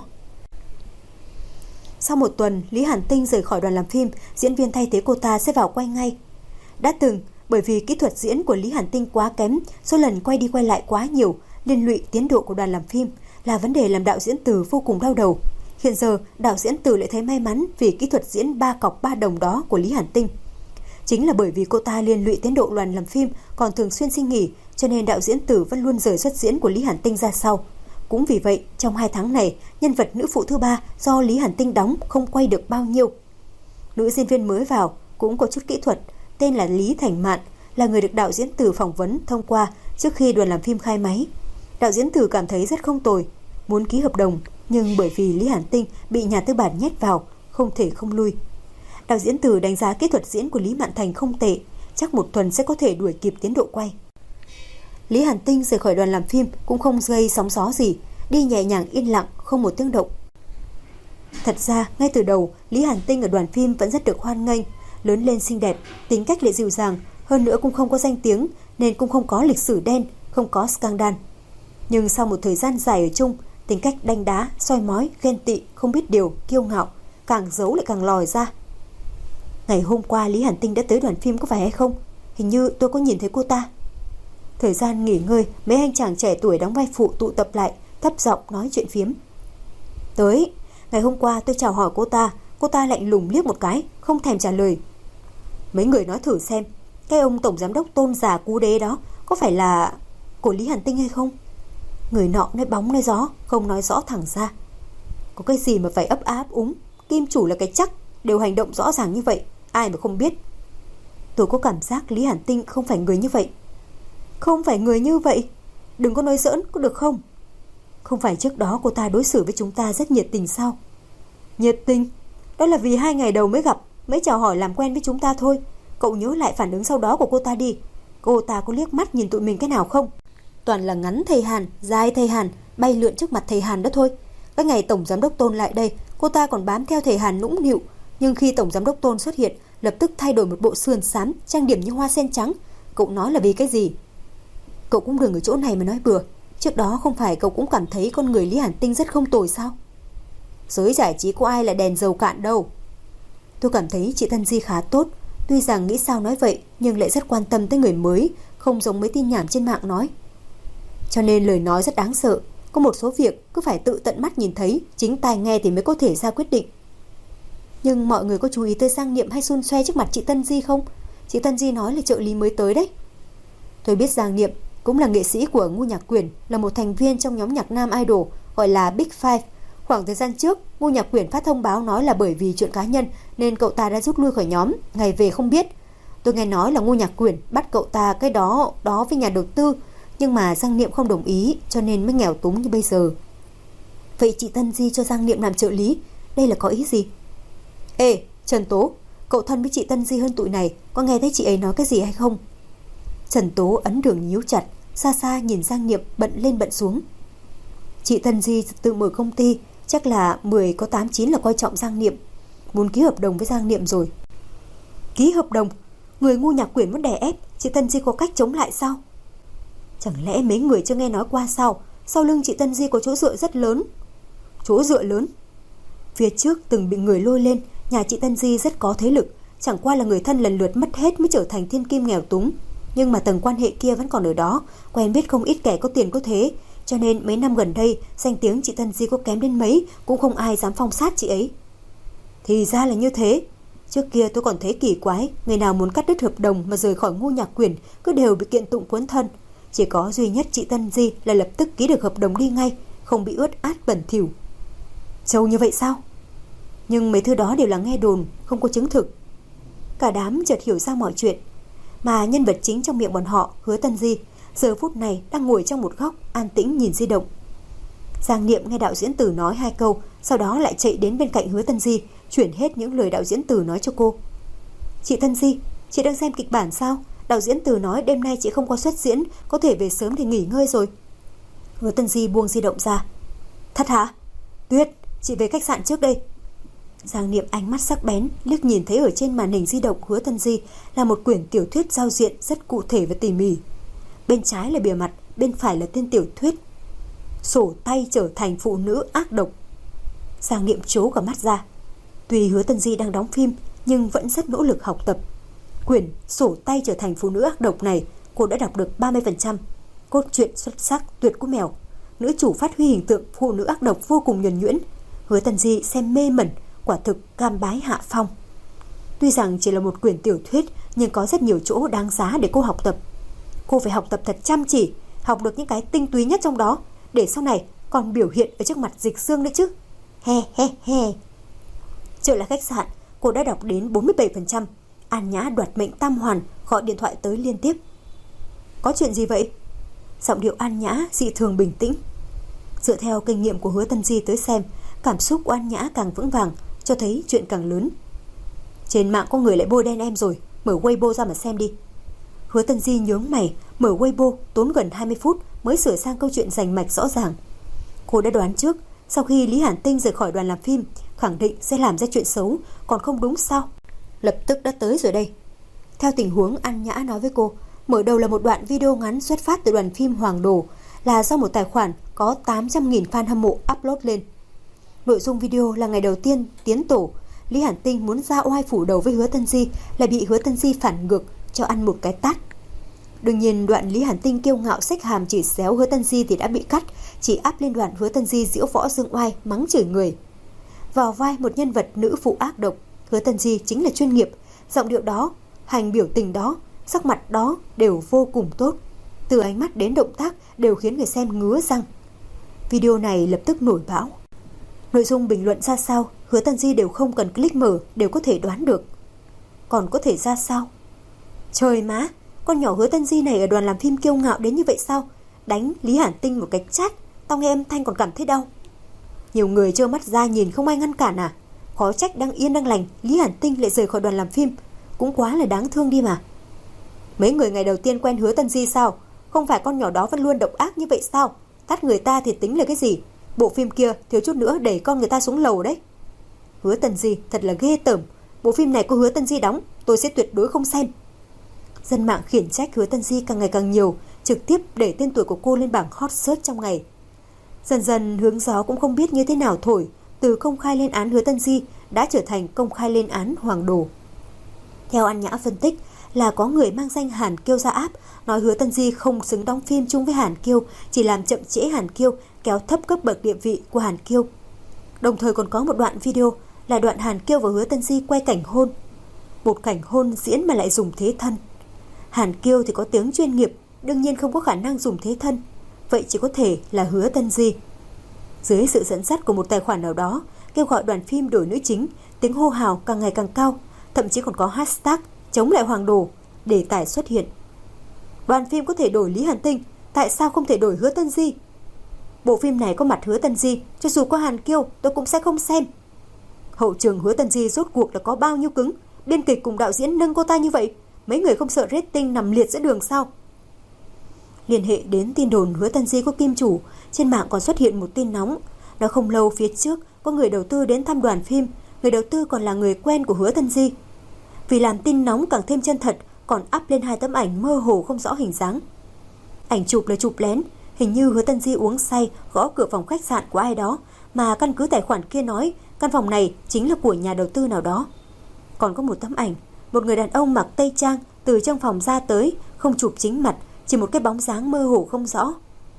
Sau một tuần, Lý Hàn Tinh rời khỏi đoàn làm phim, diễn viên thay thế cô ta sẽ vào quay ngay. Đã từng, bởi vì kỹ thuật diễn của Lý Hàn Tinh quá kém, số lần quay đi quay lại quá nhiều, liên lụy tiến độ của đoàn làm phim, là vấn đề làm đạo diễn Từ vô cùng đau đầu. Hiện giờ, đạo diễn Từ lại thấy may mắn vì kỹ thuật diễn 3 cọc 3 đồng đó của Lý Hàn Tinh. Chính là bởi vì cô ta liên lụy tiến độ đoàn làm phim còn thường xuyên xin nghỉ, cho nên đạo diễn Từ vẫn luôn rời xuất diễn của Lý Hàn Tinh ra sau. Cũng vì vậy, trong 2 tháng này, nhân vật nữ phụ thứ 3 do Lý Hàn Tinh đóng không quay được bao nhiêu. Nữ diễn viên mới vào cũng có chút kỹ thuật, tên là Lý Thành Mạn, là người được đạo diễn Từ phỏng vấn thông qua trước khi đoàn làm phim khai máy. Đạo diễn Từ cảm thấy rất không tồi, muốn ký hợp đồng, nhưng bởi vì Lý Hàn Tinh bị nhà tư bản nhét vào, không thể không lui. Đạo diễn Từ đánh giá kỹ thuật diễn của Lý Mạn Thành không tệ, chắc 1 tuần sẽ có thể đuổi kịp tiến độ quay. Lý Hàn Tinh rời khỏi đoàn làm phim cũng không gây sóng gió gì, đi nhẹ nhàng yên lặng, không một tiếng động. Thật ra, ngay từ đầu, Lý Hàn Tinh ở đoàn phim vẫn rất được hoan nghênh, lớn lên xinh đẹp, tính cách lại dịu dàng, hơn nữa cũng không có danh tiếng, nên cũng không có lịch sử đen, không có scandal. Nhưng sau một thời gian dài ở chung, tính cách đanh đá, soi mói, ghen tị, không biết điều, kiêu ngạo, càng giấu lại càng lòi ra. Ngày hôm qua Lý Hàn Tinh đã tới đoàn phim có phải hay không? Hình như tôi có nhìn thấy cô ta. Thời gian nghỉ ngơi, mấy anh chàng trẻ tuổi đóng vai phụ tụ tập lại, thấp giọng nói chuyện phiếm. Tới, ngày hôm qua tôi chào hỏi cô ta lạnh lùng liếc một cái, không thèm trả lời. Mấy người nói thử xem, cái ông tổng giám đốc Tôn già cú đế đó có phải là của Lý Hàn Tinh hay không? Người nọ nói bóng nói gió, không nói rõ thẳng ra. Có cái gì mà phải ấp áp úng, kim chủ là cái chắc, đều hành động rõ ràng như vậy, ai mà không biết. Tôi có cảm giác Lý Hàn Tinh không phải người như vậy. Không phải người như vậy? Đừng có nói giỡn, có được không? Không phải trước đó cô ta đối xử với chúng ta rất nhiệt tình sao? Nhiệt tình? Đó là vì 2 ngày đầu mới gặp, mới chào hỏi làm quen với chúng ta thôi. Cậu nhớ lại phản ứng sau đó của cô ta đi. Cô ta có liếc mắt nhìn tụi mình cái nào không? Toàn là ngắn thầy Hàn, dài thầy Hàn, bay lượn trước mặt thầy Hàn đó thôi. Cái ngày tổng giám đốc Tôn lại đây, cô ta còn bám theo thầy Hàn nũng nịu. Nhưng khi tổng giám đốc Tôn xuất hiện, lập tức thay đổi một bộ sườn xám, trang điểm như hoa sen trắng. Cậu nói là vì cái gì? Cậu cũng đừng ở chỗ này mà nói bừa. Trước đó không phải cậu cũng cảm thấy con người Lý Hàn Tinh rất không tồi sao? Giới giải trí có ai là đèn dầu cạn đâu. Tôi cảm thấy chị Tân Di khá tốt. Tuy rằng nghĩ sao nói vậy, nhưng lại rất quan tâm tới người mới, không giống mấy tin nhảm trên mạng nói. Cho nên lời nói rất đáng sợ. Có một số việc cứ phải tự tận mắt nhìn thấy, chính tai nghe thì mới có thể ra quyết định. Nhưng mọi người có chú ý tới Giang Niệm hay xun xoe trước mặt chị Tân Di không? Chị Tân Di nói là trợ lý mới tới đấy. Tôi biết Giang Niệm cũng là nghệ sĩ của Ngô Nhạc Quyển, là một thành viên trong nhóm nhạc nam idol gọi là Big Five. Khoảng thời gian trước, Ngô Nhạc Quyển phát thông báo nói là bởi vì chuyện cá nhân nên cậu ta đã rút lui khỏi nhóm, ngày về không biết. Tôi nghe nói là Ngô Nhạc Quyển bắt cậu ta cái đó với nhà đầu tư, nhưng mà Giang Niệm không đồng ý, cho nên mới nghèo túng như bây giờ. Vậy chị Tân Di cho Giang Niệm làm trợ lý, đây là có ý gì? Ê, Trần Tố, cậu thân với chị Tân Di hơn tụi này, có nghe thấy chị ấy nói cái gì hay không? Trần Tố ấn đường nhíu chặt, xa xa nhìn Giang Niệm bận lên bận xuống. Chị Tân Di tự mở công ty, chắc là 10 có 8 9 là coi trọng Giang Niệm, muốn ký hợp đồng với Giang Niệm rồi. Ký hợp đồng? Người Ngô Nhạc Quyển muốn đè ép, chị Tân Di có cách chống lại sao? Chẳng lẽ mấy người chưa nghe nói qua sao? Sau lưng chị Tân Di có chỗ dựa rất lớn. Chỗ dựa lớn? Phía trước từng bị người lôi lên, nhà chị Tân Di rất có thế lực, chẳng qua là người thân lần lượt mất hết mới trở thành thiên kim nghèo túng. Nhưng mà tầng quan hệ kia vẫn còn ở đó, quen biết không ít kẻ có tiền có thế, cho nên mấy năm gần đây danh tiếng chị Tân Di có kém đến mấy cũng không ai dám phong sát chị ấy. Thì ra là như thế. Trước kia tôi còn thấy kỳ quái, người nào muốn cắt đứt hợp đồng mà rời khỏi Ngô Nhạc Quyển cứ đều bị kiện tụng cuốn thân. Chỉ có duy nhất chị Tân Di là lập tức ký được hợp đồng đi ngay, không bị ướt át bẩn thỉu. Trâu như vậy sao? Nhưng mấy thứ đó đều là nghe đồn, không có chứng thực. Cả đám chợt hiểu ra mọi chuyện. Mà nhân vật chính trong miệng bọn họ, Hứa Tân Di, giờ phút này đang ngồi trong một góc an tĩnh nhìn di động. Giang Niệm nghe đạo diễn Từ nói 2 câu, sau đó lại chạy đến bên cạnh Hứa Tân Di, chuyển hết những lời đạo diễn Từ nói cho cô. Chị Tân Di, chị đang xem kịch bản sao? Đạo diễn Từ nói đêm nay chị không có xuất diễn, có thể về sớm thì nghỉ ngơi rồi. Hứa Tân Di buông di động ra. Thật hả? Tuyết, chị về khách sạn trước đây. Giang Niệm ánh mắt sắc bén, liếc nhìn thấy ở trên màn hình di động Hứa Tân Di là một quyển tiểu thuyết giao diện rất cụ thể và tỉ mỉ. Bên trái là bìa mặt, bên phải là tên tiểu thuyết. Sổ tay trở thành phụ nữ ác độc. Giang Niệm trố cả mắt ra. Tuy Hứa Tân Di đang đóng phim nhưng vẫn rất nỗ lực học tập. Quyển Sổ tay trở thành phụ nữ ác độc này cô đã đọc được 30%. Cốt truyện xuất sắc, tuyệt cú mèo. Nữ chủ phát huy hình tượng phụ nữ ác độc vô cùng nhuần nhuyễn. Hứa Tân Di xem mê mẩn, quả thực cam bái hạ phong. Tuy rằng chỉ là một quyển tiểu thuyết nhưng có rất nhiều chỗ đáng giá để cô học tập. Cô phải học tập thật chăm chỉ, học được những cái tinh túy nhất trong đó, để sau này còn biểu hiện ở trước mặt Dịch Xương nữa chứ. He he he. Trở lại khách sạn, cô đã đọc đến 47%. An Nhã đoạt mệnh tam hoàn gọi điện thoại tới liên tiếp. Có chuyện gì vậy? Giọng điệu An Nhã dị thường bình tĩnh. Dựa theo kinh nghiệm của Hứa Tân Di tới xem, cảm xúc của An Nhã càng vững vàng, cho thấy chuyện càng lớn. Trên mạng có người lại bôi đen em rồi, mở Weibo ra mà xem đi. Hứa Tân Di nhướng mày, mở Weibo tốn gần 20 phút mới sửa sang câu chuyện rành mạch rõ ràng. Cô đã đoán trước, sau khi Lý Hàn Tinh rời khỏi đoàn làm phim, khẳng định sẽ làm ra chuyện xấu, còn không đúng sao? Lập tức đã tới rồi đây. Theo tình huống An Nhã nói với cô, mở đầu là một đoạn video ngắn xuất phát từ đoàn phim Hoàng Đồ, là do một tài khoản có 800.000 fan hâm mộ upload lên. Nội dung video là ngày đầu tiên tiến tổ, Lý Hàn Tinh muốn ra oai phủ đầu với Hứa Tân Di, lại bị Hứa Tân Di phản ngược cho ăn một cái tát. Đương nhiên đoạn Lý Hàn Tinh kiêu ngạo xách hàm chỉ xéo Hứa Tân Di thì đã bị cắt, chỉ áp lên đoạn Hứa Tân Di diễu võ dương oai mắng chửi người. Vào vai một nhân vật nữ phụ ác độc, Hứa Tân Di chính là chuyên nghiệp, giọng điệu đó, hành biểu tình đó, sắc mặt đó đều vô cùng tốt. Từ ánh mắt đến động tác đều khiến người xem ngứa răng. Video này lập tức nổi bão. Nội dung bình luận ra sao, Hứa Tân Di đều không cần click mở đều có thể đoán được. Còn có thể ra sao? Trời má, con nhỏ Hứa Tân Di này ở đoàn làm phim kiêu ngạo đến như vậy sao? Đánh Lý Hàn Tinh một cái chát, tao nghe âm thanh còn cảm thấy đau. Nhiều người trơ mắt ra nhìn không ai ngăn cản à? Khó trách đang yên đang lành Lý Hàn Tinh lại rời khỏi đoàn làm phim, cũng quá là đáng thương đi mà. Mấy người ngày đầu tiên quen Hứa Tân Di sao? Không phải con nhỏ đó vẫn luôn độc ác như vậy sao? Tát người ta thì tính là cái gì? Bộ phim kia thiếu chút nữa đẩy con người ta xuống lầu đấy. Hứa Tân Di thật là ghê tởm. Bộ phim này có Hứa Tân Di đóng, tôi sẽ tuyệt đối không xem. Dân mạng khiển trách Hứa Tân Di càng ngày càng nhiều, trực tiếp đẩy tên tuổi của cô lên bảng hot search trong ngày. Dần dần hướng gió cũng không biết như thế nào thổi, từ công khai lên án Hứa Tân Di đã trở thành công khai lên án Hoàng Đồ. Theo An Nhã phân tích là có người mang danh Hàn Kiêu ra áp, nói Hứa Tân Di không xứng đóng phim chung với Hàn Kiêu, chỉ làm chậm trễ Hàn Kiêu, kéo thấp cấp bậc địa vị của Hàn Kiêu. Đồng thời còn có một đoạn video là đoạn Hàn Kiêu và Hứa Tân Di quay cảnh hôn. Một cảnh hôn diễn mà lại dùng thế thân. Hàn Kiêu thì có tiếng chuyên nghiệp, đương nhiên không có khả năng dùng thế thân, vậy chỉ có thể là Hứa Tân Di. Dưới sự dẫn dắt của một tài khoản nào đó kêu gọi đoàn phim đổi nữ chính, tiếng hô hào càng ngày càng cao, thậm chí còn có hashtag chống lại Hoàng Đồ, đề tài xuất hiện. Đoàn phim có thể đổi Lý Hàn Tinh, tại sao không thể đổi Hứa Tân Di? Bộ phim này có mặt Hứa Tân Di, cho dù có Hàn Kiêu tôi cũng sẽ không xem. Hậu trường Hứa Tân Di rốt cuộc là có bao nhiêu cứng, biên kịch cùng đạo diễn nâng cô ta như vậy, mấy người không sợ rating nằm liệt giữa đường sao? Liên hệ đến tin đồn Hứa Tân Di có kim chủ, trên mạng còn xuất hiện một tin nóng. Đó không lâu phía trước có người đầu tư đến thăm đoàn phim, người đầu tư còn là người quen của Hứa Tân Di. Vì làm tin nóng càng thêm chân thật, còn up lên 2 tấm ảnh mơ hồ không rõ hình dáng. Ảnh chụp là chụp lén, hình như Hứa Tân Di uống say gõ cửa phòng khách sạn của ai đó, mà căn cứ tài khoản kia nói căn phòng này chính là của nhà đầu tư nào đó. Còn có một tấm ảnh, một người đàn ông mặc tây trang từ trong phòng ra tới, không chụp chính mặt, chỉ một cái bóng dáng mơ hồ không rõ.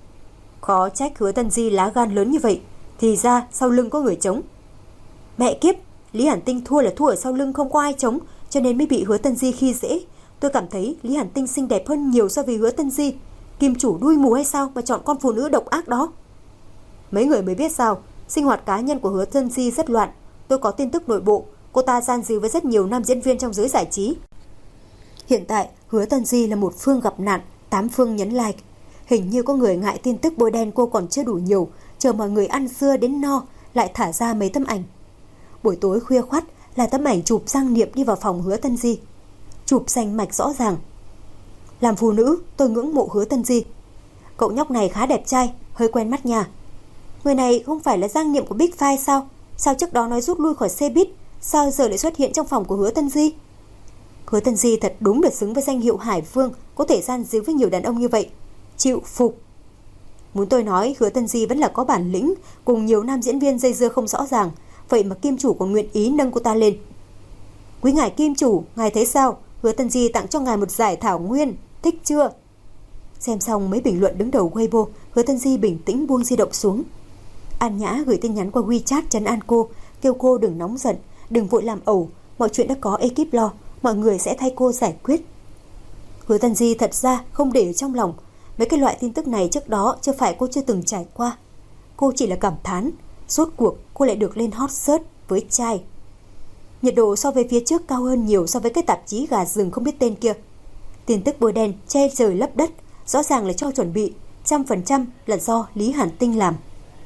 Khó trách Hứa Tân Di lá gan lớn như vậy, thì ra sau lưng có người chống. Mẹ kiếp, Lý Hàn Tinh thua là thua ở sau lưng không có ai chống, cho nên mới bị Hứa Tân Di khi dễ. Tôi cảm thấy Lý Hàn Tinh xinh đẹp hơn nhiều so với Hứa Tân Di. Kim chủ đuôi mù hay sao mà chọn con phụ nữ độc ác đó? Mấy người mới biết sao, sinh hoạt cá nhân của Hứa Tân Di rất loạn. Tôi có tin tức nội bộ, cô ta gian díu với rất nhiều nam diễn viên trong giới giải trí. Hiện tại Hứa Tân Di là một phương gặp nạn, 8 phương nhấn like. Hình như có người ngại tin tức bôi đen cô còn chưa đủ nhiều, chờ mọi người ăn dưa đến no lại thả ra mấy tấm ảnh. Buổi tối khuya khoắt là tấm ảnh chụp Giang Niệm đi vào phòng Hứa Tân Di, chụp rành mạch rõ ràng. Làm phụ nữ tôi ngưỡng mộ Hứa Tân Di. Cậu nhóc này khá đẹp trai, hơi quen mắt nha. Người này không phải là Giang Niệm của Big Five sao? Sao trước đó nói rút lui khỏi xe buýt, sao giờ lại xuất hiện trong phòng của Hứa Tân Di? Hứa Tân Di thật đúng là xứng với danh hiệu Hải Vương, có thể gian díu với nhiều đàn ông như vậy. Chịu phục. Muốn tôi nói, Hứa Tân Di vẫn là có bản lĩnh, cùng nhiều nam diễn viên dây dưa không rõ ràng, vậy mà kim chủ còn nguyện ý nâng cô ta lên. Quý ngài kim chủ, ngài thấy sao? Hứa Tân Di tặng cho ngài một giải thảo nguyên, thích chưa? Xem xong mấy bình luận đứng đầu Weibo, Hứa Tân Di bình tĩnh buông di động xuống. An Nhã gửi tin nhắn qua WeChat trấn an cô, kêu cô đừng nóng giận, đừng vội làm ẩu, mọi chuyện đã có ekip lo, mọi người sẽ thay cô giải quyết. Hứa Tân Di thật ra không để ở trong lòng, mấy cái loại tin tức này trước đó chưa phải cô chưa từng trải qua. Cô chỉ là cảm thán, rốt cuộc cô lại được lên hot search với trai. Nhiệt độ so với phía trước cao hơn nhiều so với cái tạp chí gà rừng không biết tên kia. Tin tức bôi đen che trời lấp đất, rõ ràng là cho chuẩn bị, 100% là do Lý Hàn Tinh làm.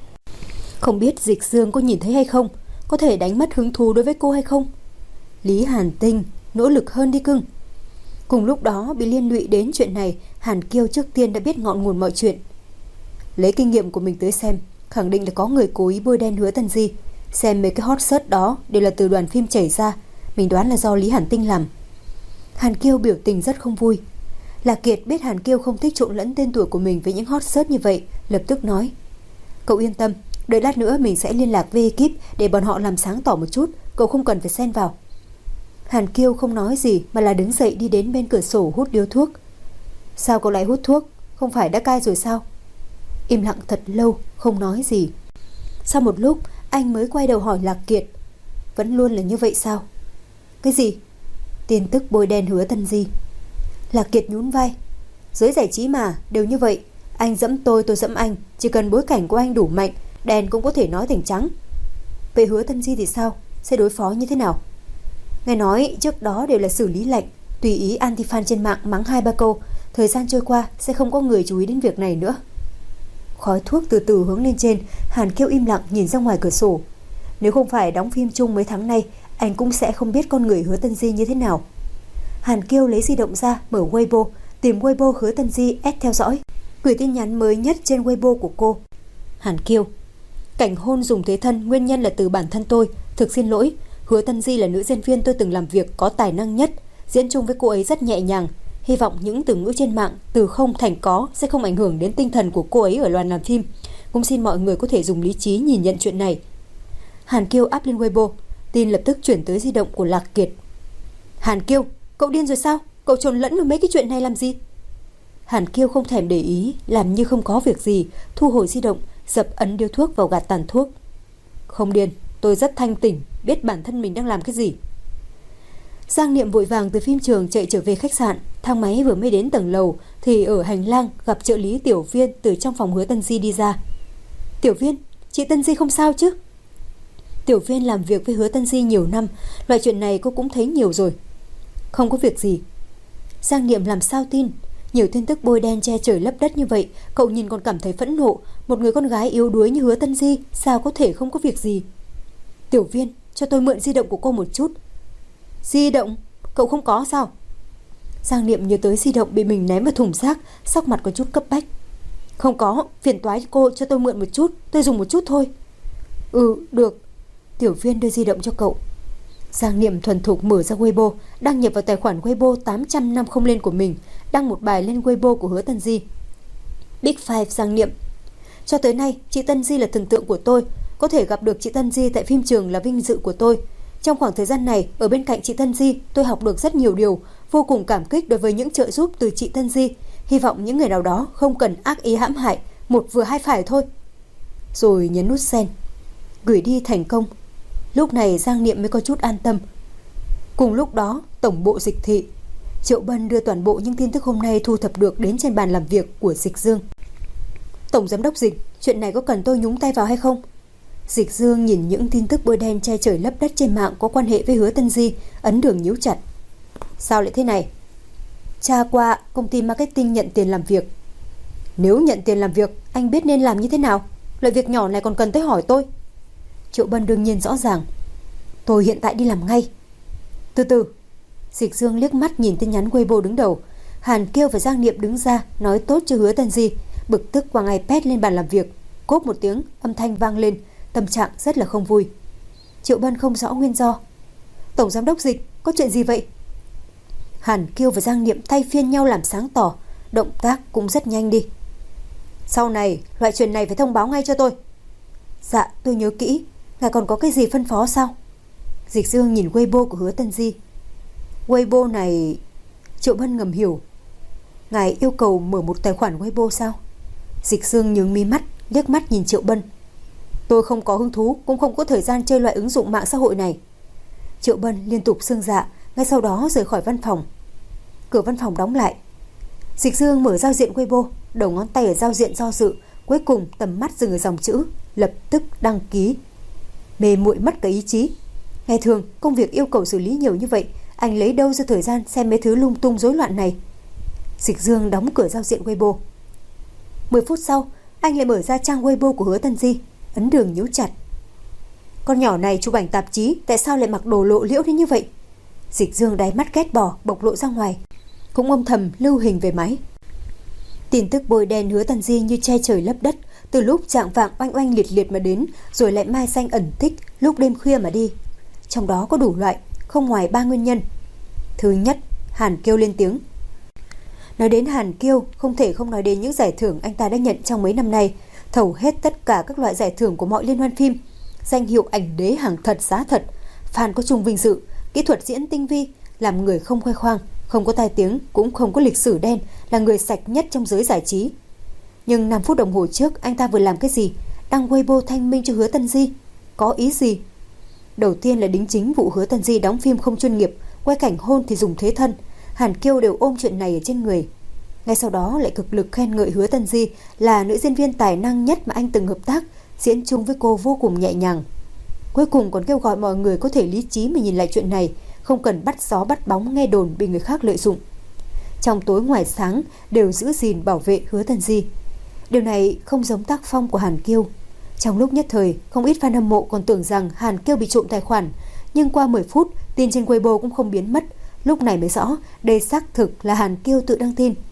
Không biết Dịch Dương có nhìn thấy hay không, có thể đánh mất hứng thú đối với cô hay không. Lý Hàn Tinh, nỗ lực hơn đi cưng. Cùng lúc đó bị liên lụy đến chuyện này, Hàn Kiêu trước tiên đã biết ngọn nguồn mọi chuyện. Lấy kinh nghiệm của mình tới xem, khẳng định là có người cố ý bôi đen Hứa Tân Di. Xem mấy cái hot search đó đều là từ đoàn phim chảy ra, mình đoán là do Lý Hàn Tinh làm. Hàn Kiêu biểu tình rất không vui. Lạc Kiệt biết Hàn Kiêu không thích trộn lẫn tên tuổi của mình với những hot search như vậy, lập tức nói: cậu yên tâm, đợi lát nữa mình sẽ liên lạc với ekip để bọn họ làm sáng tỏ một chút, cậu không cần phải xen vào. Hàn Kiêu không nói gì mà là đứng dậy đi đến bên cửa sổ hút điếu thuốc. Sao cậu lại hút thuốc? Không phải đã cai rồi sao? Im lặng thật lâu, không nói gì. Sau một lúc, anh mới quay đầu hỏi Lạc Kiệt: vẫn luôn là như vậy sao? Cái gì? Tin tức bôi đen Hứa Tân Di. Lạc Kiệt nhún vai: giới giải trí mà, đều như vậy. Anh dẫm tôi dẫm anh, chỉ cần bối cảnh của anh đủ mạnh, đèn cũng có thể nói thành trắng. Vậy Hứa Tân Di thì sao? Sẽ đối phó như thế nào? Nghe nói trước đó đều là xử lý lạnh, tùy ý anti-fan trên mạng mắng 2-3 câu, thời gian trôi qua sẽ không có người chú ý đến việc này nữa. Khói thuốc từ từ hướng lên trên, Hàn Kiêu im lặng nhìn ra ngoài cửa sổ. Nếu không phải đóng phim chung mấy tháng nay, anh cũng sẽ không biết con người Hứa Tân Di như thế nào. Hàn Kiêu lấy di động ra, mở Weibo, tìm Weibo Hứa Tân Di, add theo dõi, gửi tin nhắn mới nhất trên Weibo của cô. Hàn Kiêu: cảnh hôn dùng thế thân nguyên nhân là từ bản thân tôi, thực xin lỗi. Hứa Tân Di là nữ diễn viên tôi từng làm việc có tài năng nhất, diễn chung với cô ấy rất nhẹ nhàng. Hy vọng những từ ngữ trên mạng từ không thành có sẽ không ảnh hưởng đến tinh thần của cô ấy ở đoàn làm phim. Cũng xin mọi người có thể dùng lý trí nhìn nhận chuyện này. Hàn Kiêu up lên Weibo, tin lập tức chuyển tới di động của Lạc Kiệt. Hàn Kiêu, cậu điên rồi sao? Cậu trộn lẫn vào mấy cái chuyện này làm gì? Hàn Kiêu không thèm để ý, làm như không có việc gì, thu hồi di động, dập ấn điếu thuốc vào gạt tàn thuốc. Không điên, tôi rất thanh tỉnh, biết bản thân mình đang làm cái gì. Giang Niệm vội vàng từ phim trường chạy trở về khách sạn. Thang máy vừa mới đến tầng lầu thì ở hành lang gặp trợ lý Tiểu Viên từ trong phòng Hứa Tân Di đi ra. Tiểu Viên, chị Tân Di không sao chứ? Tiểu Viên làm việc với Hứa Tân Di nhiều năm, loại chuyện này cô cũng thấy nhiều rồi. Không có việc gì. Giang Niệm làm sao tin? Nhiều tin tức bôi đen che trời lấp đất như vậy, cậu nhìn còn cảm thấy phẫn nộ. Một người con gái yếu đuối như Hứa Tân Di sao có thể không có việc gì? Tiểu Viên, cho tôi mượn di động của cô một chút. Di động? Cậu không có sao? Giang Niệm nhớ tới di động bị mình ném vào thùng rác, sắc mặt có chút cấp bách. Không có, phiền toái cô cho tôi mượn một chút, tôi dùng một chút thôi. Ừ, được. Tiểu Viên đưa di động cho cậu. Giang Niệm thuần thục mở ra Weibo, đăng nhập vào tài khoản Weibo 800 năm không lên của mình, đăng một bài lên Weibo của Hứa Tân Di. Big Five Giang Niệm: cho tới nay, chị Tân Di là thần tượng của tôi. Có thể gặp được chị Tân Di tại phim trường là vinh dự của tôi. Trong khoảng thời gian này, ở bên cạnh chị Tân Di, tôi học được rất nhiều điều, vô cùng cảm kích đối với những trợ giúp từ chị Tân Di. Hy vọng những người nào đó không cần ác ý hãm hại, một vừa hai phải thôi. Rồi nhấn nút send. Gửi đi thành công. Lúc này Giang Niệm mới có chút an tâm. Cùng lúc đó, tổng bộ Dịch thị, Triệu Bân đưa toàn bộ những tin tức hôm nay thu thập được đến trên bàn làm việc của Dịch Dương. Tổng giám đốc Dịch, chuyện này có cần tôi nhúng tay vào hay không? Dịch Dương nhìn những tin tức bôi đen che trời lấp đất trên mạng có quan hệ với Hứa Tân Di, ấn đường nhíu chặt. Sao lại thế này? Tra qua công ty marketing nhận tiền làm việc. Nếu nhận tiền làm việc, anh biết nên làm như thế nào? Loại việc nhỏ này còn cần tới hỏi tôi? Triệu Bân đương nhiên rõ ràng. Tôi hiện tại đi làm ngay. Từ từ. Dịch Dương liếc mắt nhìn tin nhắn Weibo đứng đầu. Hàn Kiêu và Giang Niệm đứng ra nói tốt cho Hứa Tân Di, bực tức quăng iPad lên bàn làm việc. Cốp một tiếng, âm thanh vang lên, tâm trạng rất là không vui. Triệu Bân không rõ nguyên do. Tổng giám đốc Dịch, có chuyện gì vậy? Hàn Kiêu và Giang Niệm thay phiên nhau làm sáng tỏ, động tác cũng rất nhanh đi. Sau này, loại chuyện này phải thông báo ngay cho tôi. Dạ, tôi nhớ kỹ. Ngài còn có cái gì phân phó sao? Dịch Dương nhìn Weibo của Hứa Tân Di. Weibo này... Triệu Bân ngầm hiểu. Ngài yêu cầu mở một tài khoản Weibo sao? Dịch Dương nhướng mí mắt, liếc mắt nhìn Triệu Bân. Tôi không có hứng thú, cũng không có thời gian chơi loại ứng dụng mạng xã hội này. Triệu Bân liên tục xưng dạ, ngay sau đó rời khỏi văn phòng. Cửa văn phòng đóng lại. Dịch Dương mở giao diện Weibo, đầu ngón tay ở giao diện do dự, cuối cùng tầm mắt dừng ở dòng chữ lập tức đăng ký. Mê muội mất cả ý chí. Ngày thường công việc yêu cầu xử lý nhiều như vậy, anh lấy đâu ra thời gian xem mấy thứ lung tung rối loạn này? Dịch Dương đóng cửa giao diện Weibo. 10 phút sau, anh lại mở ra trang Weibo của Hứa Tân Di, ấn đường nhíu chặt. Con nhỏ này chụp ảnh tạp chí, tại sao lại mặc đồ lộ liễu đến như vậy? Dịch Dương đáy mắt ghét bỏ bộc lộ ra ngoài, cũng âm thầm lưu hình về máy. Tin tức bôi đen Hứa Tân Di như che trời lấp đất, từ lúc trạng vạng oanh oanh liệt liệt mà đến, rồi lại mai danh ẩn tích lúc đêm khuya mà đi. Trong đó có đủ loại, không ngoài 3 nguyên nhân. Thứ nhất, Hàn Kiêu lên tiếng. Nói đến Hàn Kiêu, không thể không nói đến những giải thưởng anh ta đã nhận trong mấy năm nay, thầu hết tất cả các loại giải thưởng của mọi liên hoan phim, danh hiệu ảnh đế hàng thật giá thật, fan có chung vinh dự, kỹ thuật diễn tinh vi, làm người không khoe khoang, không có tai tiếng, cũng không có lịch sử đen, là người sạch nhất trong giới giải trí. Nhưng 5 phút đồng hồ trước anh ta vừa làm cái gì? Đăng Weibo thanh minh cho Hứa Tân Di. Có ý gì? Đầu tiên là đính chính vụ Hứa Tân Di đóng phim không chuyên nghiệp, quay cảnh hôn thì dùng thế thân. Hàn Kiêu đều ôm chuyện này ở trên người. Ngay sau đó lại cực lực khen ngợi Hứa Tân Di là nữ diễn viên tài năng nhất mà anh từng hợp tác, diễn chung với cô vô cùng nhẹ nhàng. Cuối cùng còn kêu gọi mọi người có thể lý trí mà nhìn lại chuyện này, không cần bắt gió bắt bóng nghe đồn bị người khác lợi dụng. Trong tối ngoài sáng đều giữ gìn bảo vệ Hứa Tân Di. Điều này không giống tác phong của Hàn Kiêu. Trong lúc nhất thời, không ít fan hâm mộ còn tưởng rằng Hàn Kiêu bị trộm tài khoản, nhưng qua 10 phút, tin trên Weibo cũng không biến mất. Lúc này mới rõ, đây xác thực là Hàn Kiêu tự đăng tin.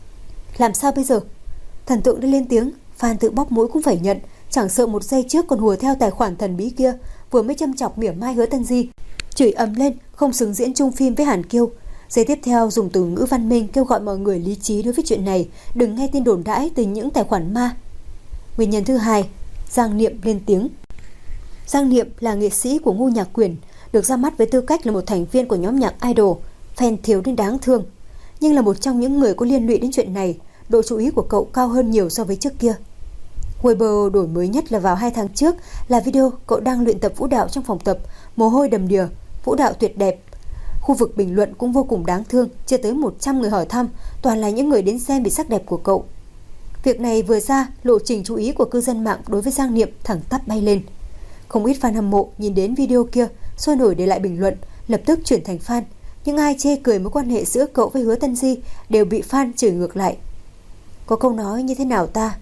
Làm sao bây giờ? Thần tượng đã lên tiếng, fan tự bóc mũi cũng phải nhận, chẳng sợ một giây trước còn hùa theo tài khoản thần bí kia, vừa mới châm chọc mỉa mai Hứa Tân Di, chửi ầm lên không xứng diễn chung phim với Hàn Kiêu. Giây tiếp theo dùng từ ngữ văn minh kêu gọi mọi người lý trí đối với chuyện này, đừng nghe tin đồn đãi từ những tài khoản ma. Nguyên nhân thứ hai, Giang Niệm lên tiếng. Giang Niệm là nghệ sĩ của Ngô Nhạc Quyền, được ra mắt với tư cách là một thành viên của nhóm nhạc idol, fan thiếu đến đáng thương, nhưng là một trong những người có liên lụy đến chuyện này. Độ chú ý của cậu cao hơn nhiều so với trước kia. Weibo đổi mới nhất là vào 2 tháng trước là video cậu đang luyện tập vũ đạo trong phòng tập, mồ hôi đầm đìa, vũ đạo tuyệt đẹp. Khu vực bình luận cũng vô cùng đáng thương, chưa tới 100 người hỏi thăm, toàn là những người đến xem vì sắc đẹp của cậu. Việc này vừa ra, lộ trình chú ý của cư dân mạng đối với Giang Niệm thẳng tắp bay lên. Không ít fan hâm mộ nhìn đến video kia, sôi nổi để lại bình luận, lập tức chuyển thành fan. Nhưng ai chê cười mối quan hệ giữa cậu với Hứa Tân Di đều bị fan chửi ngược lại. Có câu nói như thế nào ta?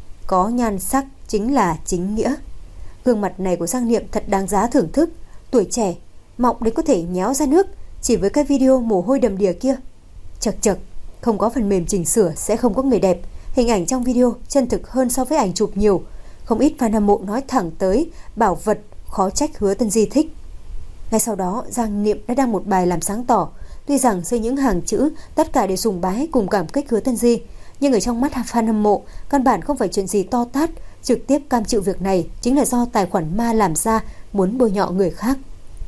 Có nhan sắc chính là chính nghĩa. Gương mặt này của Giang Niệm thật đáng giá thưởng thức. Tuổi trẻ, mọng đến có thể nhéo ra nước, chỉ với cái video mồ hôi đầm đìa kia. Chật chật, không có phần mềm chỉnh sửa sẽ không có người đẹp. Hình ảnh trong video chân thực hơn so với ảnh chụp nhiều. Không ít fan hâm mộ nói thẳng tới bảo vật, khó trách Hứa Tân Di thích. Ngay sau đó, Giang Niệm đã đăng một bài làm sáng tỏ. Tuy rằng dưới những hàng chữ tất cả đều sùng bái cùng cảm kích Hứa Tân Di, nhưng ở trong mắt fan hâm mộ, căn bản không phải chuyện gì to tát. Trực tiếp cam chịu việc này chính là do tài khoản ma làm ra, muốn bôi nhọ người khác.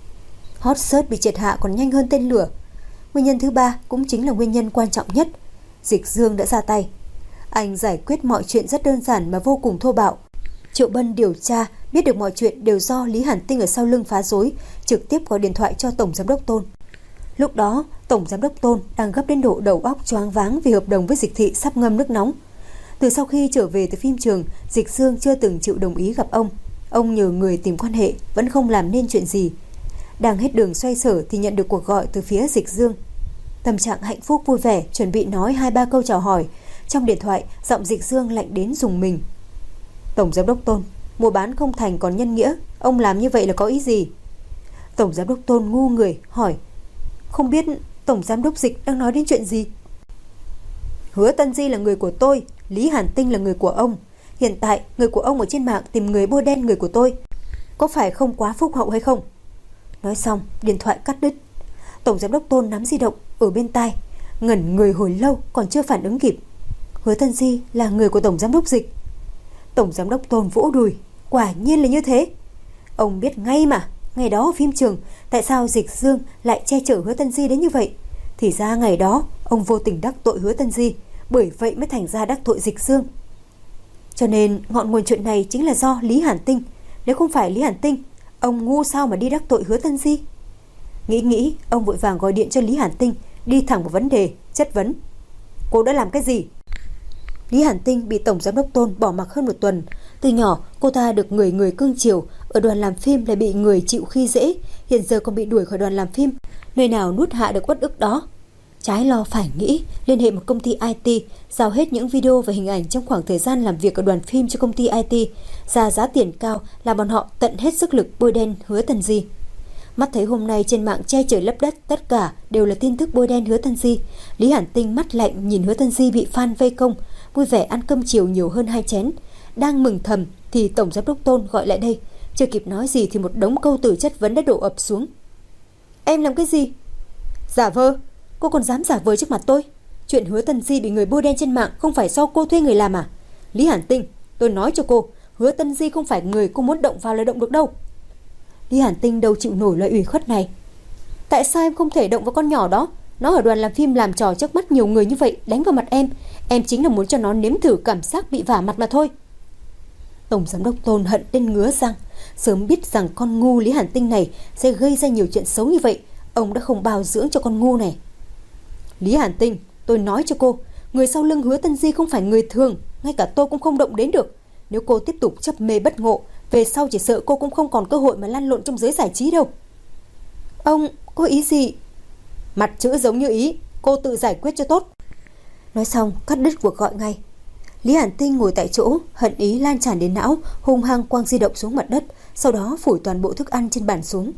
Hot search bị triệt hạ còn nhanh hơn tên lửa. Nguyên nhân thứ ba cũng chính là nguyên nhân quan trọng nhất. Dịch Dương đã ra tay. Anh giải quyết mọi chuyện rất đơn giản mà vô cùng thô bạo. Triệu Bân điều tra, biết được mọi chuyện đều do Lý Hàn Tinh ở sau lưng phá rối, trực tiếp gọi điện thoại cho Tổng Giám đốc Tôn. Lúc đó, Tổng Giám đốc Tôn đang gấp đến độ đầu óc choáng váng vì hợp đồng với Dịch Thị sắp ngâm nước nóng. Từ sau khi trở về từ phim trường, Dịch Dương chưa từng chịu đồng ý gặp ông. Ông nhờ người tìm quan hệ, vẫn không làm nên chuyện gì. Đang hết đường xoay sở thì nhận được cuộc gọi từ phía Dịch Dương. Tâm trạng hạnh phúc vui vẻ, chuẩn bị nói 2-3 câu chào hỏi. Trong điện thoại, giọng Dịch Dương lạnh đến rùng mình. Tổng Giám đốc Tôn, mua bán không thành còn nhân nghĩa, ông làm như vậy là có ý gì? Tổng Giám đốc Tôn ngu người, hỏi. Không biết Tổng Giám đốc Dịch đang nói đến chuyện gì? Hứa Tân Di là người của tôi, Lý Hàn Tinh là người của ông. Hiện tại, người của ông ở trên mạng tìm người bôi đen người của tôi. Có phải không quá phúc hậu hay không? Nói xong, điện thoại cắt đứt. Tổng giám đốc Tôn nắm di động ở bên tai, ngẩn người hồi lâu còn chưa phản ứng kịp. Hứa Tân Di là người của tổng giám đốc Dịch. Tổng giám đốc Tôn vỗ đùi, quả nhiên là như thế. Ông biết ngay mà, ngày đó ở phim trường, tại sao Dịch Dương lại che chở Hứa Tân Di đến như vậy? Thì ra ngày đó ông vô tình đắc tội Hứa Tân Di, bởi vậy mới thành ra đắc tội Dịch Dương. Cho nên ngọn nguồn chuyện này chính là do Lý Hàn Tinh. Nếu không phải Lý Hàn Tinh, ông ngu sao mà đi đắc tội Hứa Tân Di? Nghĩ, ông vội vàng gọi điện cho Lý Hàn Tinh, đi thẳng vào vấn đề, chất vấn. Cô đã làm cái gì? Lý Hàn Tinh bị tổng giám đốc Tôn bỏ mặc hơn 1 tuần. Từ nhỏ cô ta được người cưng chiều, ở đoàn làm phim lại bị người chịu khi dễ, hiện giờ còn bị đuổi khỏi đoàn làm phim, nơi nào nuốt hạ được uất ức đó. Trái lo phải nghĩ, liên hệ một công ty IT, giao hết những video và hình ảnh trong khoảng thời gian làm việc ở đoàn phim cho công ty IT, ra giá tiền cao làm bọn họ tận hết sức lực bôi đen Hứa Tân Di. Mắt thấy hôm nay trên mạng che trời lấp đất tất cả đều là tin tức bôi đen Hứa Tân Di, Lý Hàn Tinh mắt lạnh nhìn Hứa Tân Di bị fan vây công, vui vẻ ăn cơm chiều nhiều hơn 2 chén. Đang mừng thầm thì tổng giám đốc Tôn gọi lại đây, chưa kịp nói gì thì một đống câu từ chất vấn đã đổ ập xuống. Em làm cái gì? Giả vờ? Cô còn dám giả vờ trước mặt tôi? Chuyện Hứa Tân Di bị người bôi đen trên mạng không phải do cô thuê người làm à? Lý Hàn Tinh, tôi nói cho cô, Hứa Tân Di không phải người cô muốn động vào là động được đâu. Lý Hàn Tinh đâu chịu nổi lời ủy khuất này. Tại sao em không thể động vào con nhỏ đó? Nó ở đoàn làm phim làm trò trước mắt nhiều người như vậy, đánh vào mặt em chính là muốn cho nó nếm thử cảm giác bị vả mặt mà thôi. Tổng giám đốc Tôn hận đến ngứa răng, sớm biết rằng con ngu Lý Hàn Tinh này sẽ gây ra nhiều chuyện xấu như vậy, ông đã không bao dưỡng cho con ngu này. Lý Hàn Tinh, tôi nói cho cô, người sau lưng Hứa Tân Di không phải người thường, ngay cả tôi cũng không động đến được. Nếu cô tiếp tục chấp mê bất ngộ, về sau chỉ sợ cô cũng không còn cơ hội mà lăn lộn trong giới giải trí đâu. Ông có ý gì? Mặt chữ giống như ý, cô tự giải quyết cho tốt. Nói xong cắt đứt cuộc gọi ngay. Lý Hàn Tinh ngồi tại chỗ, hận ý lan tràn đến não, hung hăng quăng di động xuống mặt đất, sau đó phủi toàn bộ thức ăn trên bàn xuống.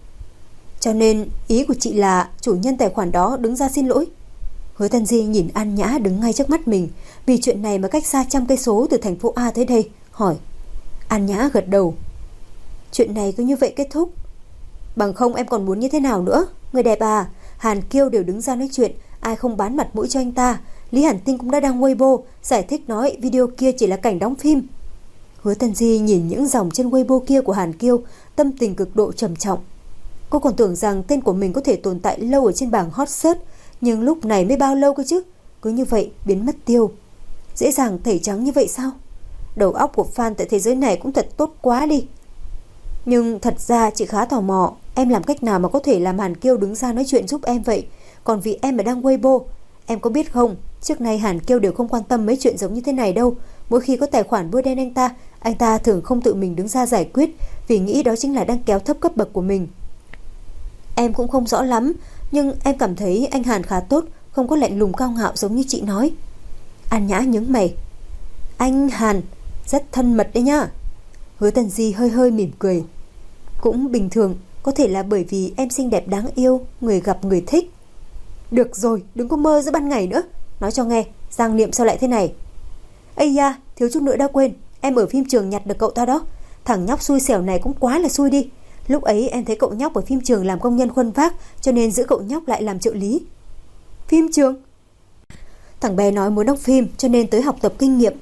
Cho nên ý của chị là chủ nhân tài khoản đó đứng ra xin lỗi. Hứa Tân Di nhìn An Nhã đứng ngay trước mắt mình, vì chuyện này mà cách xa 100 cây số từ thành phố A tới đây, hỏi. An Nhã gật đầu. Chuyện này cứ như vậy kết thúc. Bằng không em còn muốn như thế nào nữa? Người đẹp à, Hàn Kiêu đều đứng ra nói chuyện, ai không bán mặt mũi cho anh ta. Lý Hàn Tinh cũng đã đăng Weibo giải thích nói video kia chỉ là cảnh đóng phim. Hứa Tân Di nhìn những dòng trên Weibo kia của Hàn Kiêu, tâm tình cực độ trầm trọng. Cô còn tưởng rằng tên của mình có thể tồn tại lâu ở trên bảng hot search, nhưng lúc này mới bao lâu cơ chứ? Cứ như vậy biến mất tiêu. Dễ dàng tẩy trắng như vậy sao? Đầu óc của fan tại thế giới này cũng thật tốt quá đi. Nhưng thật ra chị khá tò mò, em làm cách nào mà có thể làm Hàn Kiêu đứng ra nói chuyện giúp em vậy? Còn vì em mà đăng Weibo, em có biết không, trước nay Hàn Kiêu đều không quan tâm mấy chuyện giống như thế này đâu. Mỗi khi có tài khoản bôi đen anh ta thường không tự mình đứng ra giải quyết, vì nghĩ đó chính là đang kéo thấp cấp bậc của mình. Em cũng không rõ lắm, nhưng em cảm thấy anh Hàn khá tốt, không có lạnh lùng cao ngạo giống như chị nói. An Nhã nhướng mày. Anh Hàn rất thân mật đấy nhá. Hứa Tân Di hơi mỉm cười. Cũng bình thường, có thể là bởi vì em xinh đẹp đáng yêu, người gặp người thích. Được rồi, đừng có mơ giữa ban ngày nữa. Nói cho nghe, Giang Niệm sao lại thế này? Ây da, thiếu chút nữa đã quên, em ở phim trường nhặt được cậu ta đó. Thằng nhóc xui xẻo này cũng quá là xui đi. Lúc ấy em thấy cậu nhóc ở phim trường làm công nhân khuân vác, cho nên giữ cậu nhóc lại làm trợ lý. Phim trường? Thằng bé nói muốn đóng phim, cho nên tới học tập kinh nghiệm.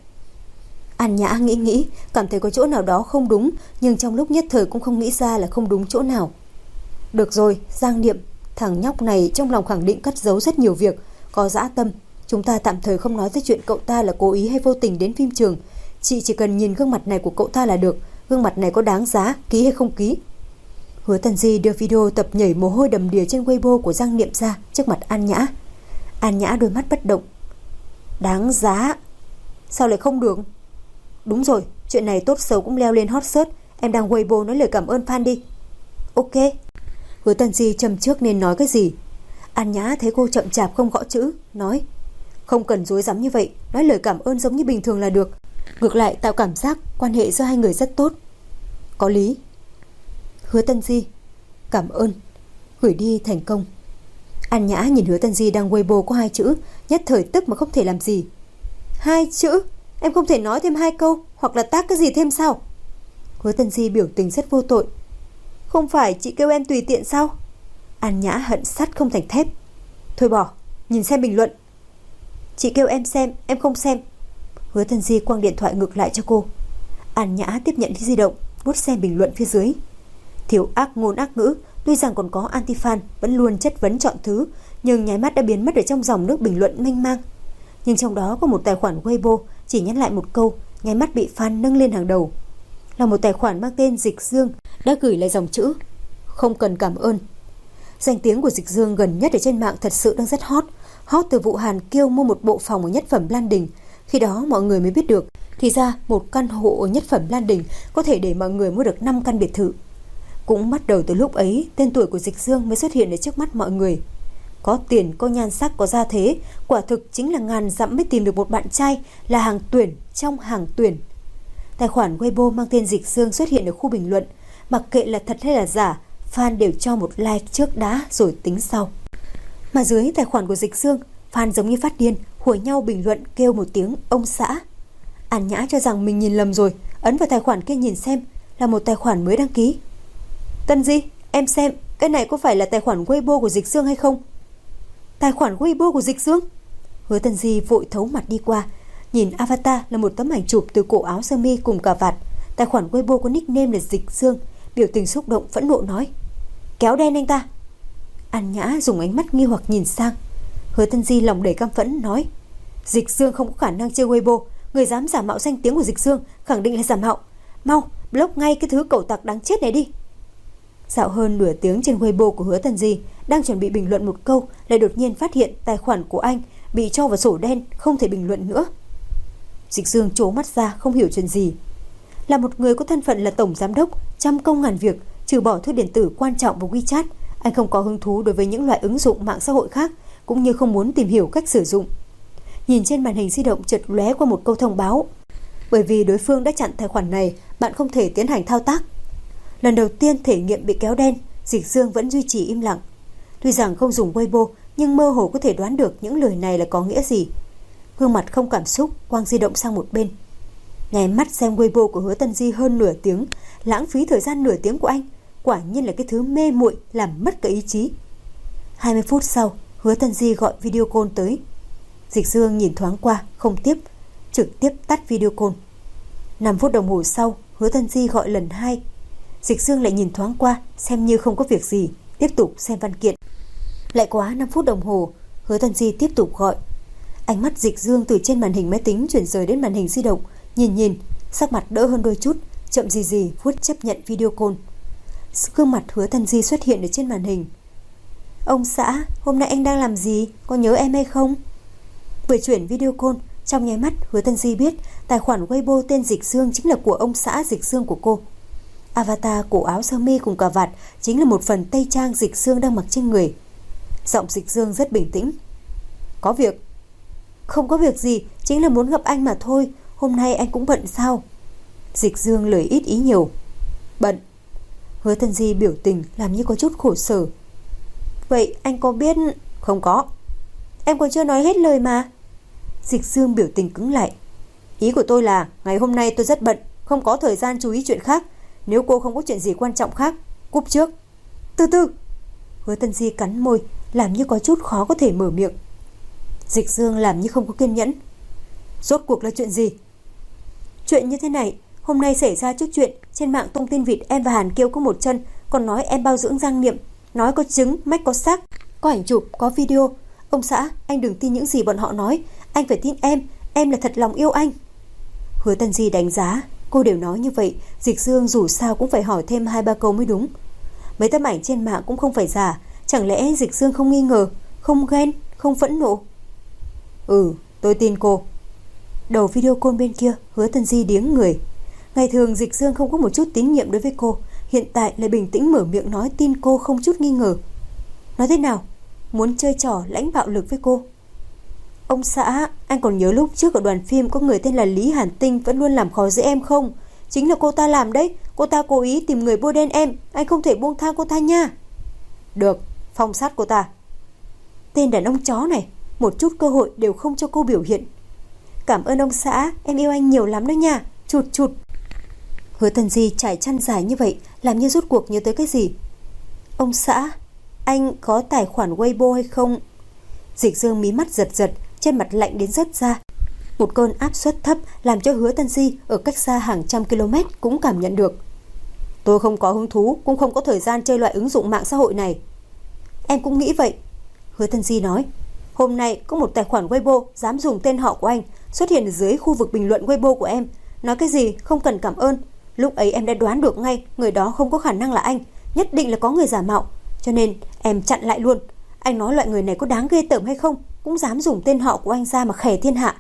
An Nhã nghĩ, cảm thấy có chỗ nào đó không đúng, nhưng trong lúc nhất thời cũng không nghĩ ra là không đúng chỗ nào. Được rồi, Giang Niệm, thằng nhóc này trong lòng khẳng định cất giấu rất nhiều việc, có dã tâm. Chúng ta tạm thời không nói tới chuyện cậu ta là cố ý hay vô tình đến phim trường. Chị chỉ cần nhìn gương mặt này của cậu ta là được. Gương mặt này có đáng giá, ký hay không ký? Hứa Tân Di đưa video tập nhảy mồ hôi đầm đìa trên Weibo của Giang Niệm ra trước mặt An Nhã. An Nhã đôi mắt bất động. Đáng giá? Sao lại không được? Đúng rồi, chuyện này tốt xấu cũng leo lên hot search. Em đăng Weibo nói lời cảm ơn fan đi. Ok. Hứa Tân Di châm trước nên nói cái gì. An Nhã thấy cô chậm chạp không gõ chữ, nói. Không cần dối rắm như vậy, nói lời cảm ơn giống như bình thường là được. Ngược lại tạo cảm giác quan hệ giữa hai người rất tốt. Có lý. Hứa Tân Di, cảm ơn. Gửi đi thành công. An Nhã nhìn Hứa Tân Di đăng Weibo có 2 chữ, nhất thời tức mà không thể làm gì. 2 chữ? Em không thể nói thêm 2 câu hoặc là tác cái gì thêm sao? Hứa Tân Di biểu tình rất vô tội. Không phải chị kêu em tùy tiện sao? An Nhã hận sắt không thành thép. Thôi bỏ, nhìn xem bình luận. Chị kêu em xem, em không xem. Hứa Tân Di quăng điện thoại ngược lại cho cô. An Nhã tiếp nhận di động, vuốt xem bình luận phía dưới. Thiếu ác ngôn ác ngữ, tuy rằng còn có anti-fan vẫn luôn chất vấn chọn thứ, nhưng nháy mắt đã biến mất ở trong dòng nước bình luận mênh mang. Nhưng trong đó có một tài khoản Weibo chỉ nhắn lại một câu, nháy mắt bị fan nâng lên hàng đầu. Là một tài khoản mang tên Dịch Dương, đã gửi lại dòng chữ không cần cảm ơn. Danh tiếng của Dịch Dương gần nhất ở trên mạng thật sự đang rất hot từ vụ Hàn Kiêu mua một bộ phòng ở Nhất Phẩm Lan Đình. Khi đó mọi người mới biết được, thì ra một căn hộ ở Nhất Phẩm Lan Đình có thể để mọi người mua được 5 căn biệt thự. Cũng bắt đầu từ lúc ấy, tên tuổi của Dịch Dương mới xuất hiện ở trước mắt mọi người. Có tiền, có nhan sắc, có gia thế, quả thực chính là ngàn dặm mới tìm được một bạn trai, là hàng tuyển trong hàng tuyển. Tài khoản Weibo mang tên Dịch Dương xuất hiện ở khu bình luận, mặc kệ là thật hay là giả, fan đều cho một like trước đã rồi tính sau. Mà dưới tài khoản của Dịch Dương, fan giống như phát điên, hùa nhau bình luận kêu một tiếng ông xã. An Nhã cho rằng mình nhìn lầm rồi, ấn vào tài khoản kia nhìn xem, là một tài khoản mới đăng ký. Tân Di, em xem, cái này có phải là tài khoản Weibo của Dịch Dương hay không? Tài khoản Weibo của Dịch Dương? Hứa Tân Di vội thấu mặt đi qua, nhìn avatar là một tấm ảnh chụp từ cổ áo sơ mi cùng cà vạt. Tài khoản Weibo có nickname là Dịch Dương, biểu tình xúc động phẫn nộ nói: kéo đen anh ta. An Nhã dùng ánh mắt nghi hoặc nhìn sang. Hứa Tân Di lòng đầy căm phẫn nói: Dịch Dương không có khả năng chơi Weibo, người dám giả mạo danh tiếng của Dịch Dương khẳng định là giả mạo. Mau block ngay cái thứ cẩu tặc đáng chết này đi. Dạo hơn nửa tiếng trên Weibo của Hứa Tân Di, đang chuẩn bị bình luận một câu, lại đột nhiên phát hiện tài khoản của anh bị cho vào sổ đen, không thể bình luận nữa. Dịch Dương trố mắt ra, không hiểu chuyện gì. Là một người có thân phận là tổng giám đốc, trăm công ngàn việc, trừ bỏ thư điện tử quan trọng và WeChat, anh không có hứng thú đối với những loại ứng dụng mạng xã hội khác, cũng như không muốn tìm hiểu cách sử dụng. Nhìn trên màn hình di động chợt lóe qua một câu thông báo: bởi vì đối phương đã chặn tài khoản này, bạn không thể tiến hành thao tác. Lần đầu tiên thể nghiệm bị kéo đen, Dịch Dương vẫn duy trì im lặng. Tuy rằng không dùng Weibo, nhưng mơ hồ có thể đoán được những lời này là có nghĩa gì. Gương mặt không cảm xúc, quăng di động sang một bên. Nháy mắt xem Weibo của Hứa Tân Di hơn nửa tiếng, lãng phí thời gian nửa tiếng của anh, quả nhiên là cái thứ mê muội làm mất cả ý chí. 20 phút sau, Hứa Tân Di gọi video call tới. Dịch Dương nhìn thoáng qua, không tiếp, trực tiếp tắt video call. 5 phút đồng hồ sau, Hứa Tân Di gọi lần 2. Dịch Dương lại nhìn thoáng qua, xem như không có việc gì, tiếp tục xem văn kiện. Lại quá 5 phút đồng hồ, Hứa Tân Di tiếp tục gọi. Ánh mắt Dịch Dương từ trên màn hình máy tính chuyển rời đến màn hình di động, nhìn, sắc mặt đỡ hơn đôi chút, chậm gì vuốt chấp nhận video call. Gương mặt Hứa Tân Di xuất hiện ở trên màn hình. Ông xã, hôm nay anh đang làm gì? Có nhớ em hay không? Vừa chuyển video call, trong nháy mắt Hứa Tân Di biết tài khoản Weibo tên Dịch Dương chính là của ông xã Dịch Dương của cô. Avatar cổ áo sơ mi cùng cà vạt chính là một phần tây trang Dịch Dương đang mặc trên người. Giọng Dịch Dương rất bình tĩnh. Có việc? Không có việc gì, chính là muốn gặp anh mà thôi. Hôm nay anh cũng bận sao? Dịch Dương lời ít ý nhiều. Bận. Hứa Tân Di biểu tình làm như có chút khổ sở. Vậy anh có biết? Không có. Em còn chưa nói hết lời mà. Dịch Dương biểu tình cứng lại. Ý của tôi là ngày hôm nay tôi rất bận, không có thời gian chú ý chuyện khác. Nếu cô không có chuyện gì quan trọng khác, cúp trước. Từ từ. Hứa Tân Di cắn môi, làm như có chút khó có thể mở miệng. Dịch Dương làm như không có kiên nhẫn. Rốt cuộc là chuyện gì? Chuyện như thế này, hôm nay xảy ra chút chuyện, trên mạng tung tin vịt em và Hàn Kiêu có một chân, còn nói em bao dưỡng Giang Niệm, nói có trứng, mách có xác, có ảnh chụp, có video. Ông xã, anh đừng tin những gì bọn họ nói, anh phải tin em là thật lòng yêu anh. Hứa Tân Di đánh giá, cô đều nói như vậy, Dịch Dương dù sao cũng phải hỏi thêm 2-3 câu mới đúng. Mấy tấm ảnh trên mạng cũng không phải giả, chẳng lẽ Dịch Dương không nghi ngờ, không ghen, không phẫn nộ? Tôi tin cô. Đầu video call bên kia, Hứa Tân Di điếng người. Ngày thường Dịch Dương không có một chút tín nhiệm đối với cô, hiện tại lại bình tĩnh mở miệng nói tin cô không chút nghi ngờ. Nói thế nào? Muốn chơi trò lãnh bạo lực với cô? Ông xã, anh còn nhớ lúc trước ở đoàn phim có người tên là Lý Hàn Tinh vẫn luôn làm khó dễ em không? Chính là cô ta làm đấy, cô ta cố ý tìm người bôi đen em, anh không thể buông tha cô ta nha. Được, phong sát cô ta. Tên đàn ông chó này, một chút cơ hội đều không cho cô biểu hiện. Cảm ơn ông xã, em yêu anh nhiều lắm đó nha. Chụt. Hứa Tân Di trải chăn dài như vậy, làm như rốt cuộc nhớ tới cái gì. Ông xã, anh có tài khoản Weibo hay không? Dịch Dương mí mắt giật giật, trên mặt lạnh đến rớt ra. Một cơn áp suất thấp làm cho Hứa Tân Di ở cách xa hàng trăm km cũng cảm nhận được. Tôi không có hứng thú, cũng không có thời gian chơi loại ứng dụng mạng xã hội này. Em cũng nghĩ vậy. Hứa Tân Di nói, hôm nay có một tài khoản Weibo dám dùng tên họ của anh xuất hiện dưới khu vực bình luận Weibo của em. Nói cái gì không cần cảm ơn. Lúc ấy em đã đoán được ngay người đó không có khả năng là anh, nhất định là có người giả mạo. Cho nên em chặn lại luôn. Anh nói loại người này có đáng ghê tởm hay không, cũng dám dùng tên họ của anh ra mà khè thiên hạ.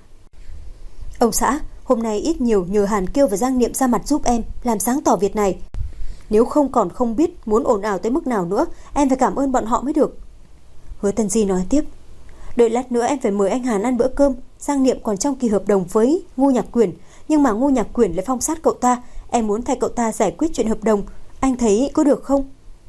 Ông xã, hôm nay ít nhiều nhờ Hàn Kiêu và Giang Niệm ra mặt giúp em làm sáng tỏ việc này. Nếu không còn không biết muốn ồn ào tới mức nào nữa, em phải cảm ơn bọn họ mới được. Hứa Tân Di nói tiếp, đợi lát nữa em phải mời anh Hàn ăn bữa cơm. Giang Niệm còn trong kỳ hợp đồng với Ngô Nhạc Quyển, nhưng mà Ngô Nhạc Quyển lại phong sát cậu ta. Em muốn thay cậu ta giải quyết chuyện hợp đồng, anh thấy có được không?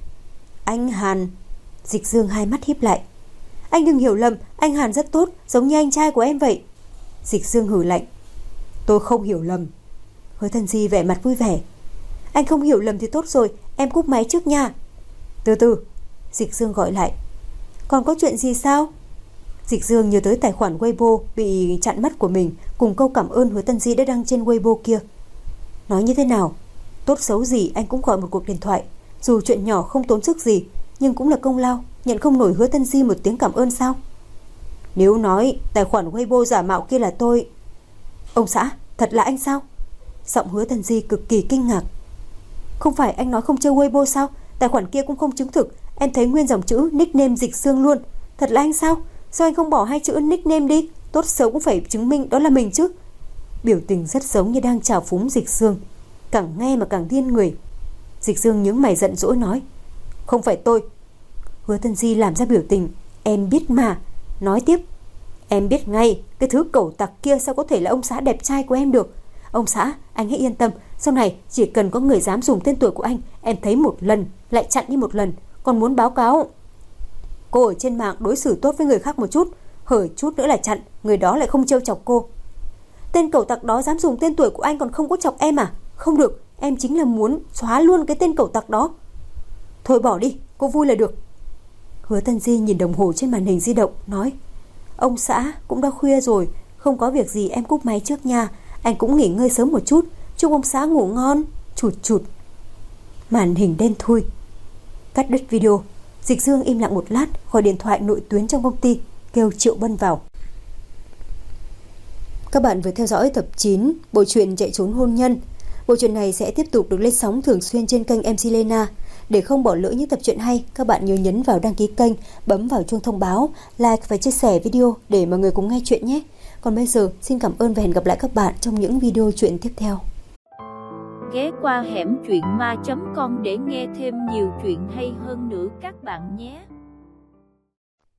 Anh Hàn. Dịch Dương hai mắt híp lại. Anh đừng hiểu lầm, anh Hàn rất tốt, giống như anh trai của em vậy. Dịch Dương hừ lạnh. Tôi không hiểu lầm. Hứa Tân Di vẻ mặt vui vẻ. Anh không hiểu lầm thì tốt rồi, em cúp máy trước nha. Từ từ. Dịch Dương gọi lại. Còn có chuyện gì sao? Dịch Dương nhớ tới tài khoản Weibo bị chặn mất của mình, cùng câu cảm ơn Hứa Tân Di đã đăng trên Weibo kia. Nói như thế nào, tốt xấu gì anh cũng gọi một cuộc điện thoại. Dù chuyện nhỏ không tốn sức gì, nhưng cũng là công lao, nhận không nổi Hứa Tân Di một tiếng cảm ơn sao? Nếu nói tài khoản Weibo giả mạo kia là tôi... Ông xã, thật là anh sao? Giọng Hứa Tân Di cực kỳ kinh ngạc. Không phải anh nói không chơi Weibo sao? Tài khoản kia cũng không chứng thực. Em thấy nguyên dòng chữ nickname Dịch Dương luôn. Thật là anh sao? Sao anh không bỏ hai chữ nickname đi? Tốt xấu cũng phải chứng minh đó là mình chứ. Biểu tình rất giống như đang chào phúng Dịch Dương. Càng nghe mà càng điên người. Dịch Dương nhướng mày giận dỗi nói, không phải tôi. Hứa Tân Di làm ra biểu tình, em biết mà. Nói tiếp, em biết ngay, cái thứ cẩu tặc kia sao có thể là ông xã đẹp trai của em được. Ông xã, anh hãy yên tâm, sau này chỉ cần có người dám dùng tên tuổi của anh, em thấy một lần lại chặn đi một lần. Còn muốn báo cáo, cô ở trên mạng đối xử tốt với người khác một chút, hở chút nữa là chặn, người đó lại không trêu chọc cô. Tên cẩu tặc đó dám dùng tên tuổi của anh còn không có chọc em à? Không được, em chính là muốn xóa luôn cái tên cẩu tặc đó. Thôi bỏ đi, cô vui là được. Hứa Tân Di nhìn đồng hồ trên màn hình di động, nói, ông xã, cũng đã khuya rồi, không có việc gì em cúp máy trước nha. Anh cũng nghỉ ngơi sớm một chút, chúc ông xã ngủ ngon. Chụt chụt. Màn hình đen thui. Cắt đứt video. Dịch Dương im lặng một lát, gọi điện thoại nội tuyến trong công ty, kêu Triệu Bân vào. Các bạn vừa theo dõi tập 9 bộ truyện Chạy trốn hôn nhân. Bộ truyện này sẽ tiếp tục được lên sóng thường xuyên trên kênh MC Lena. Để không bỏ lỡ những tập truyện hay, các bạn nhớ nhấn vào đăng ký kênh, bấm vào chuông thông báo, like và chia sẻ video để mọi người cùng nghe chuyện nhé. Còn bây giờ, xin cảm ơn và hẹn gặp lại các bạn trong những video truyện tiếp theo. Ghé qua hẻm truyện ma.com để nghe thêm nhiều chuyện hay hơn nữa các bạn nhé.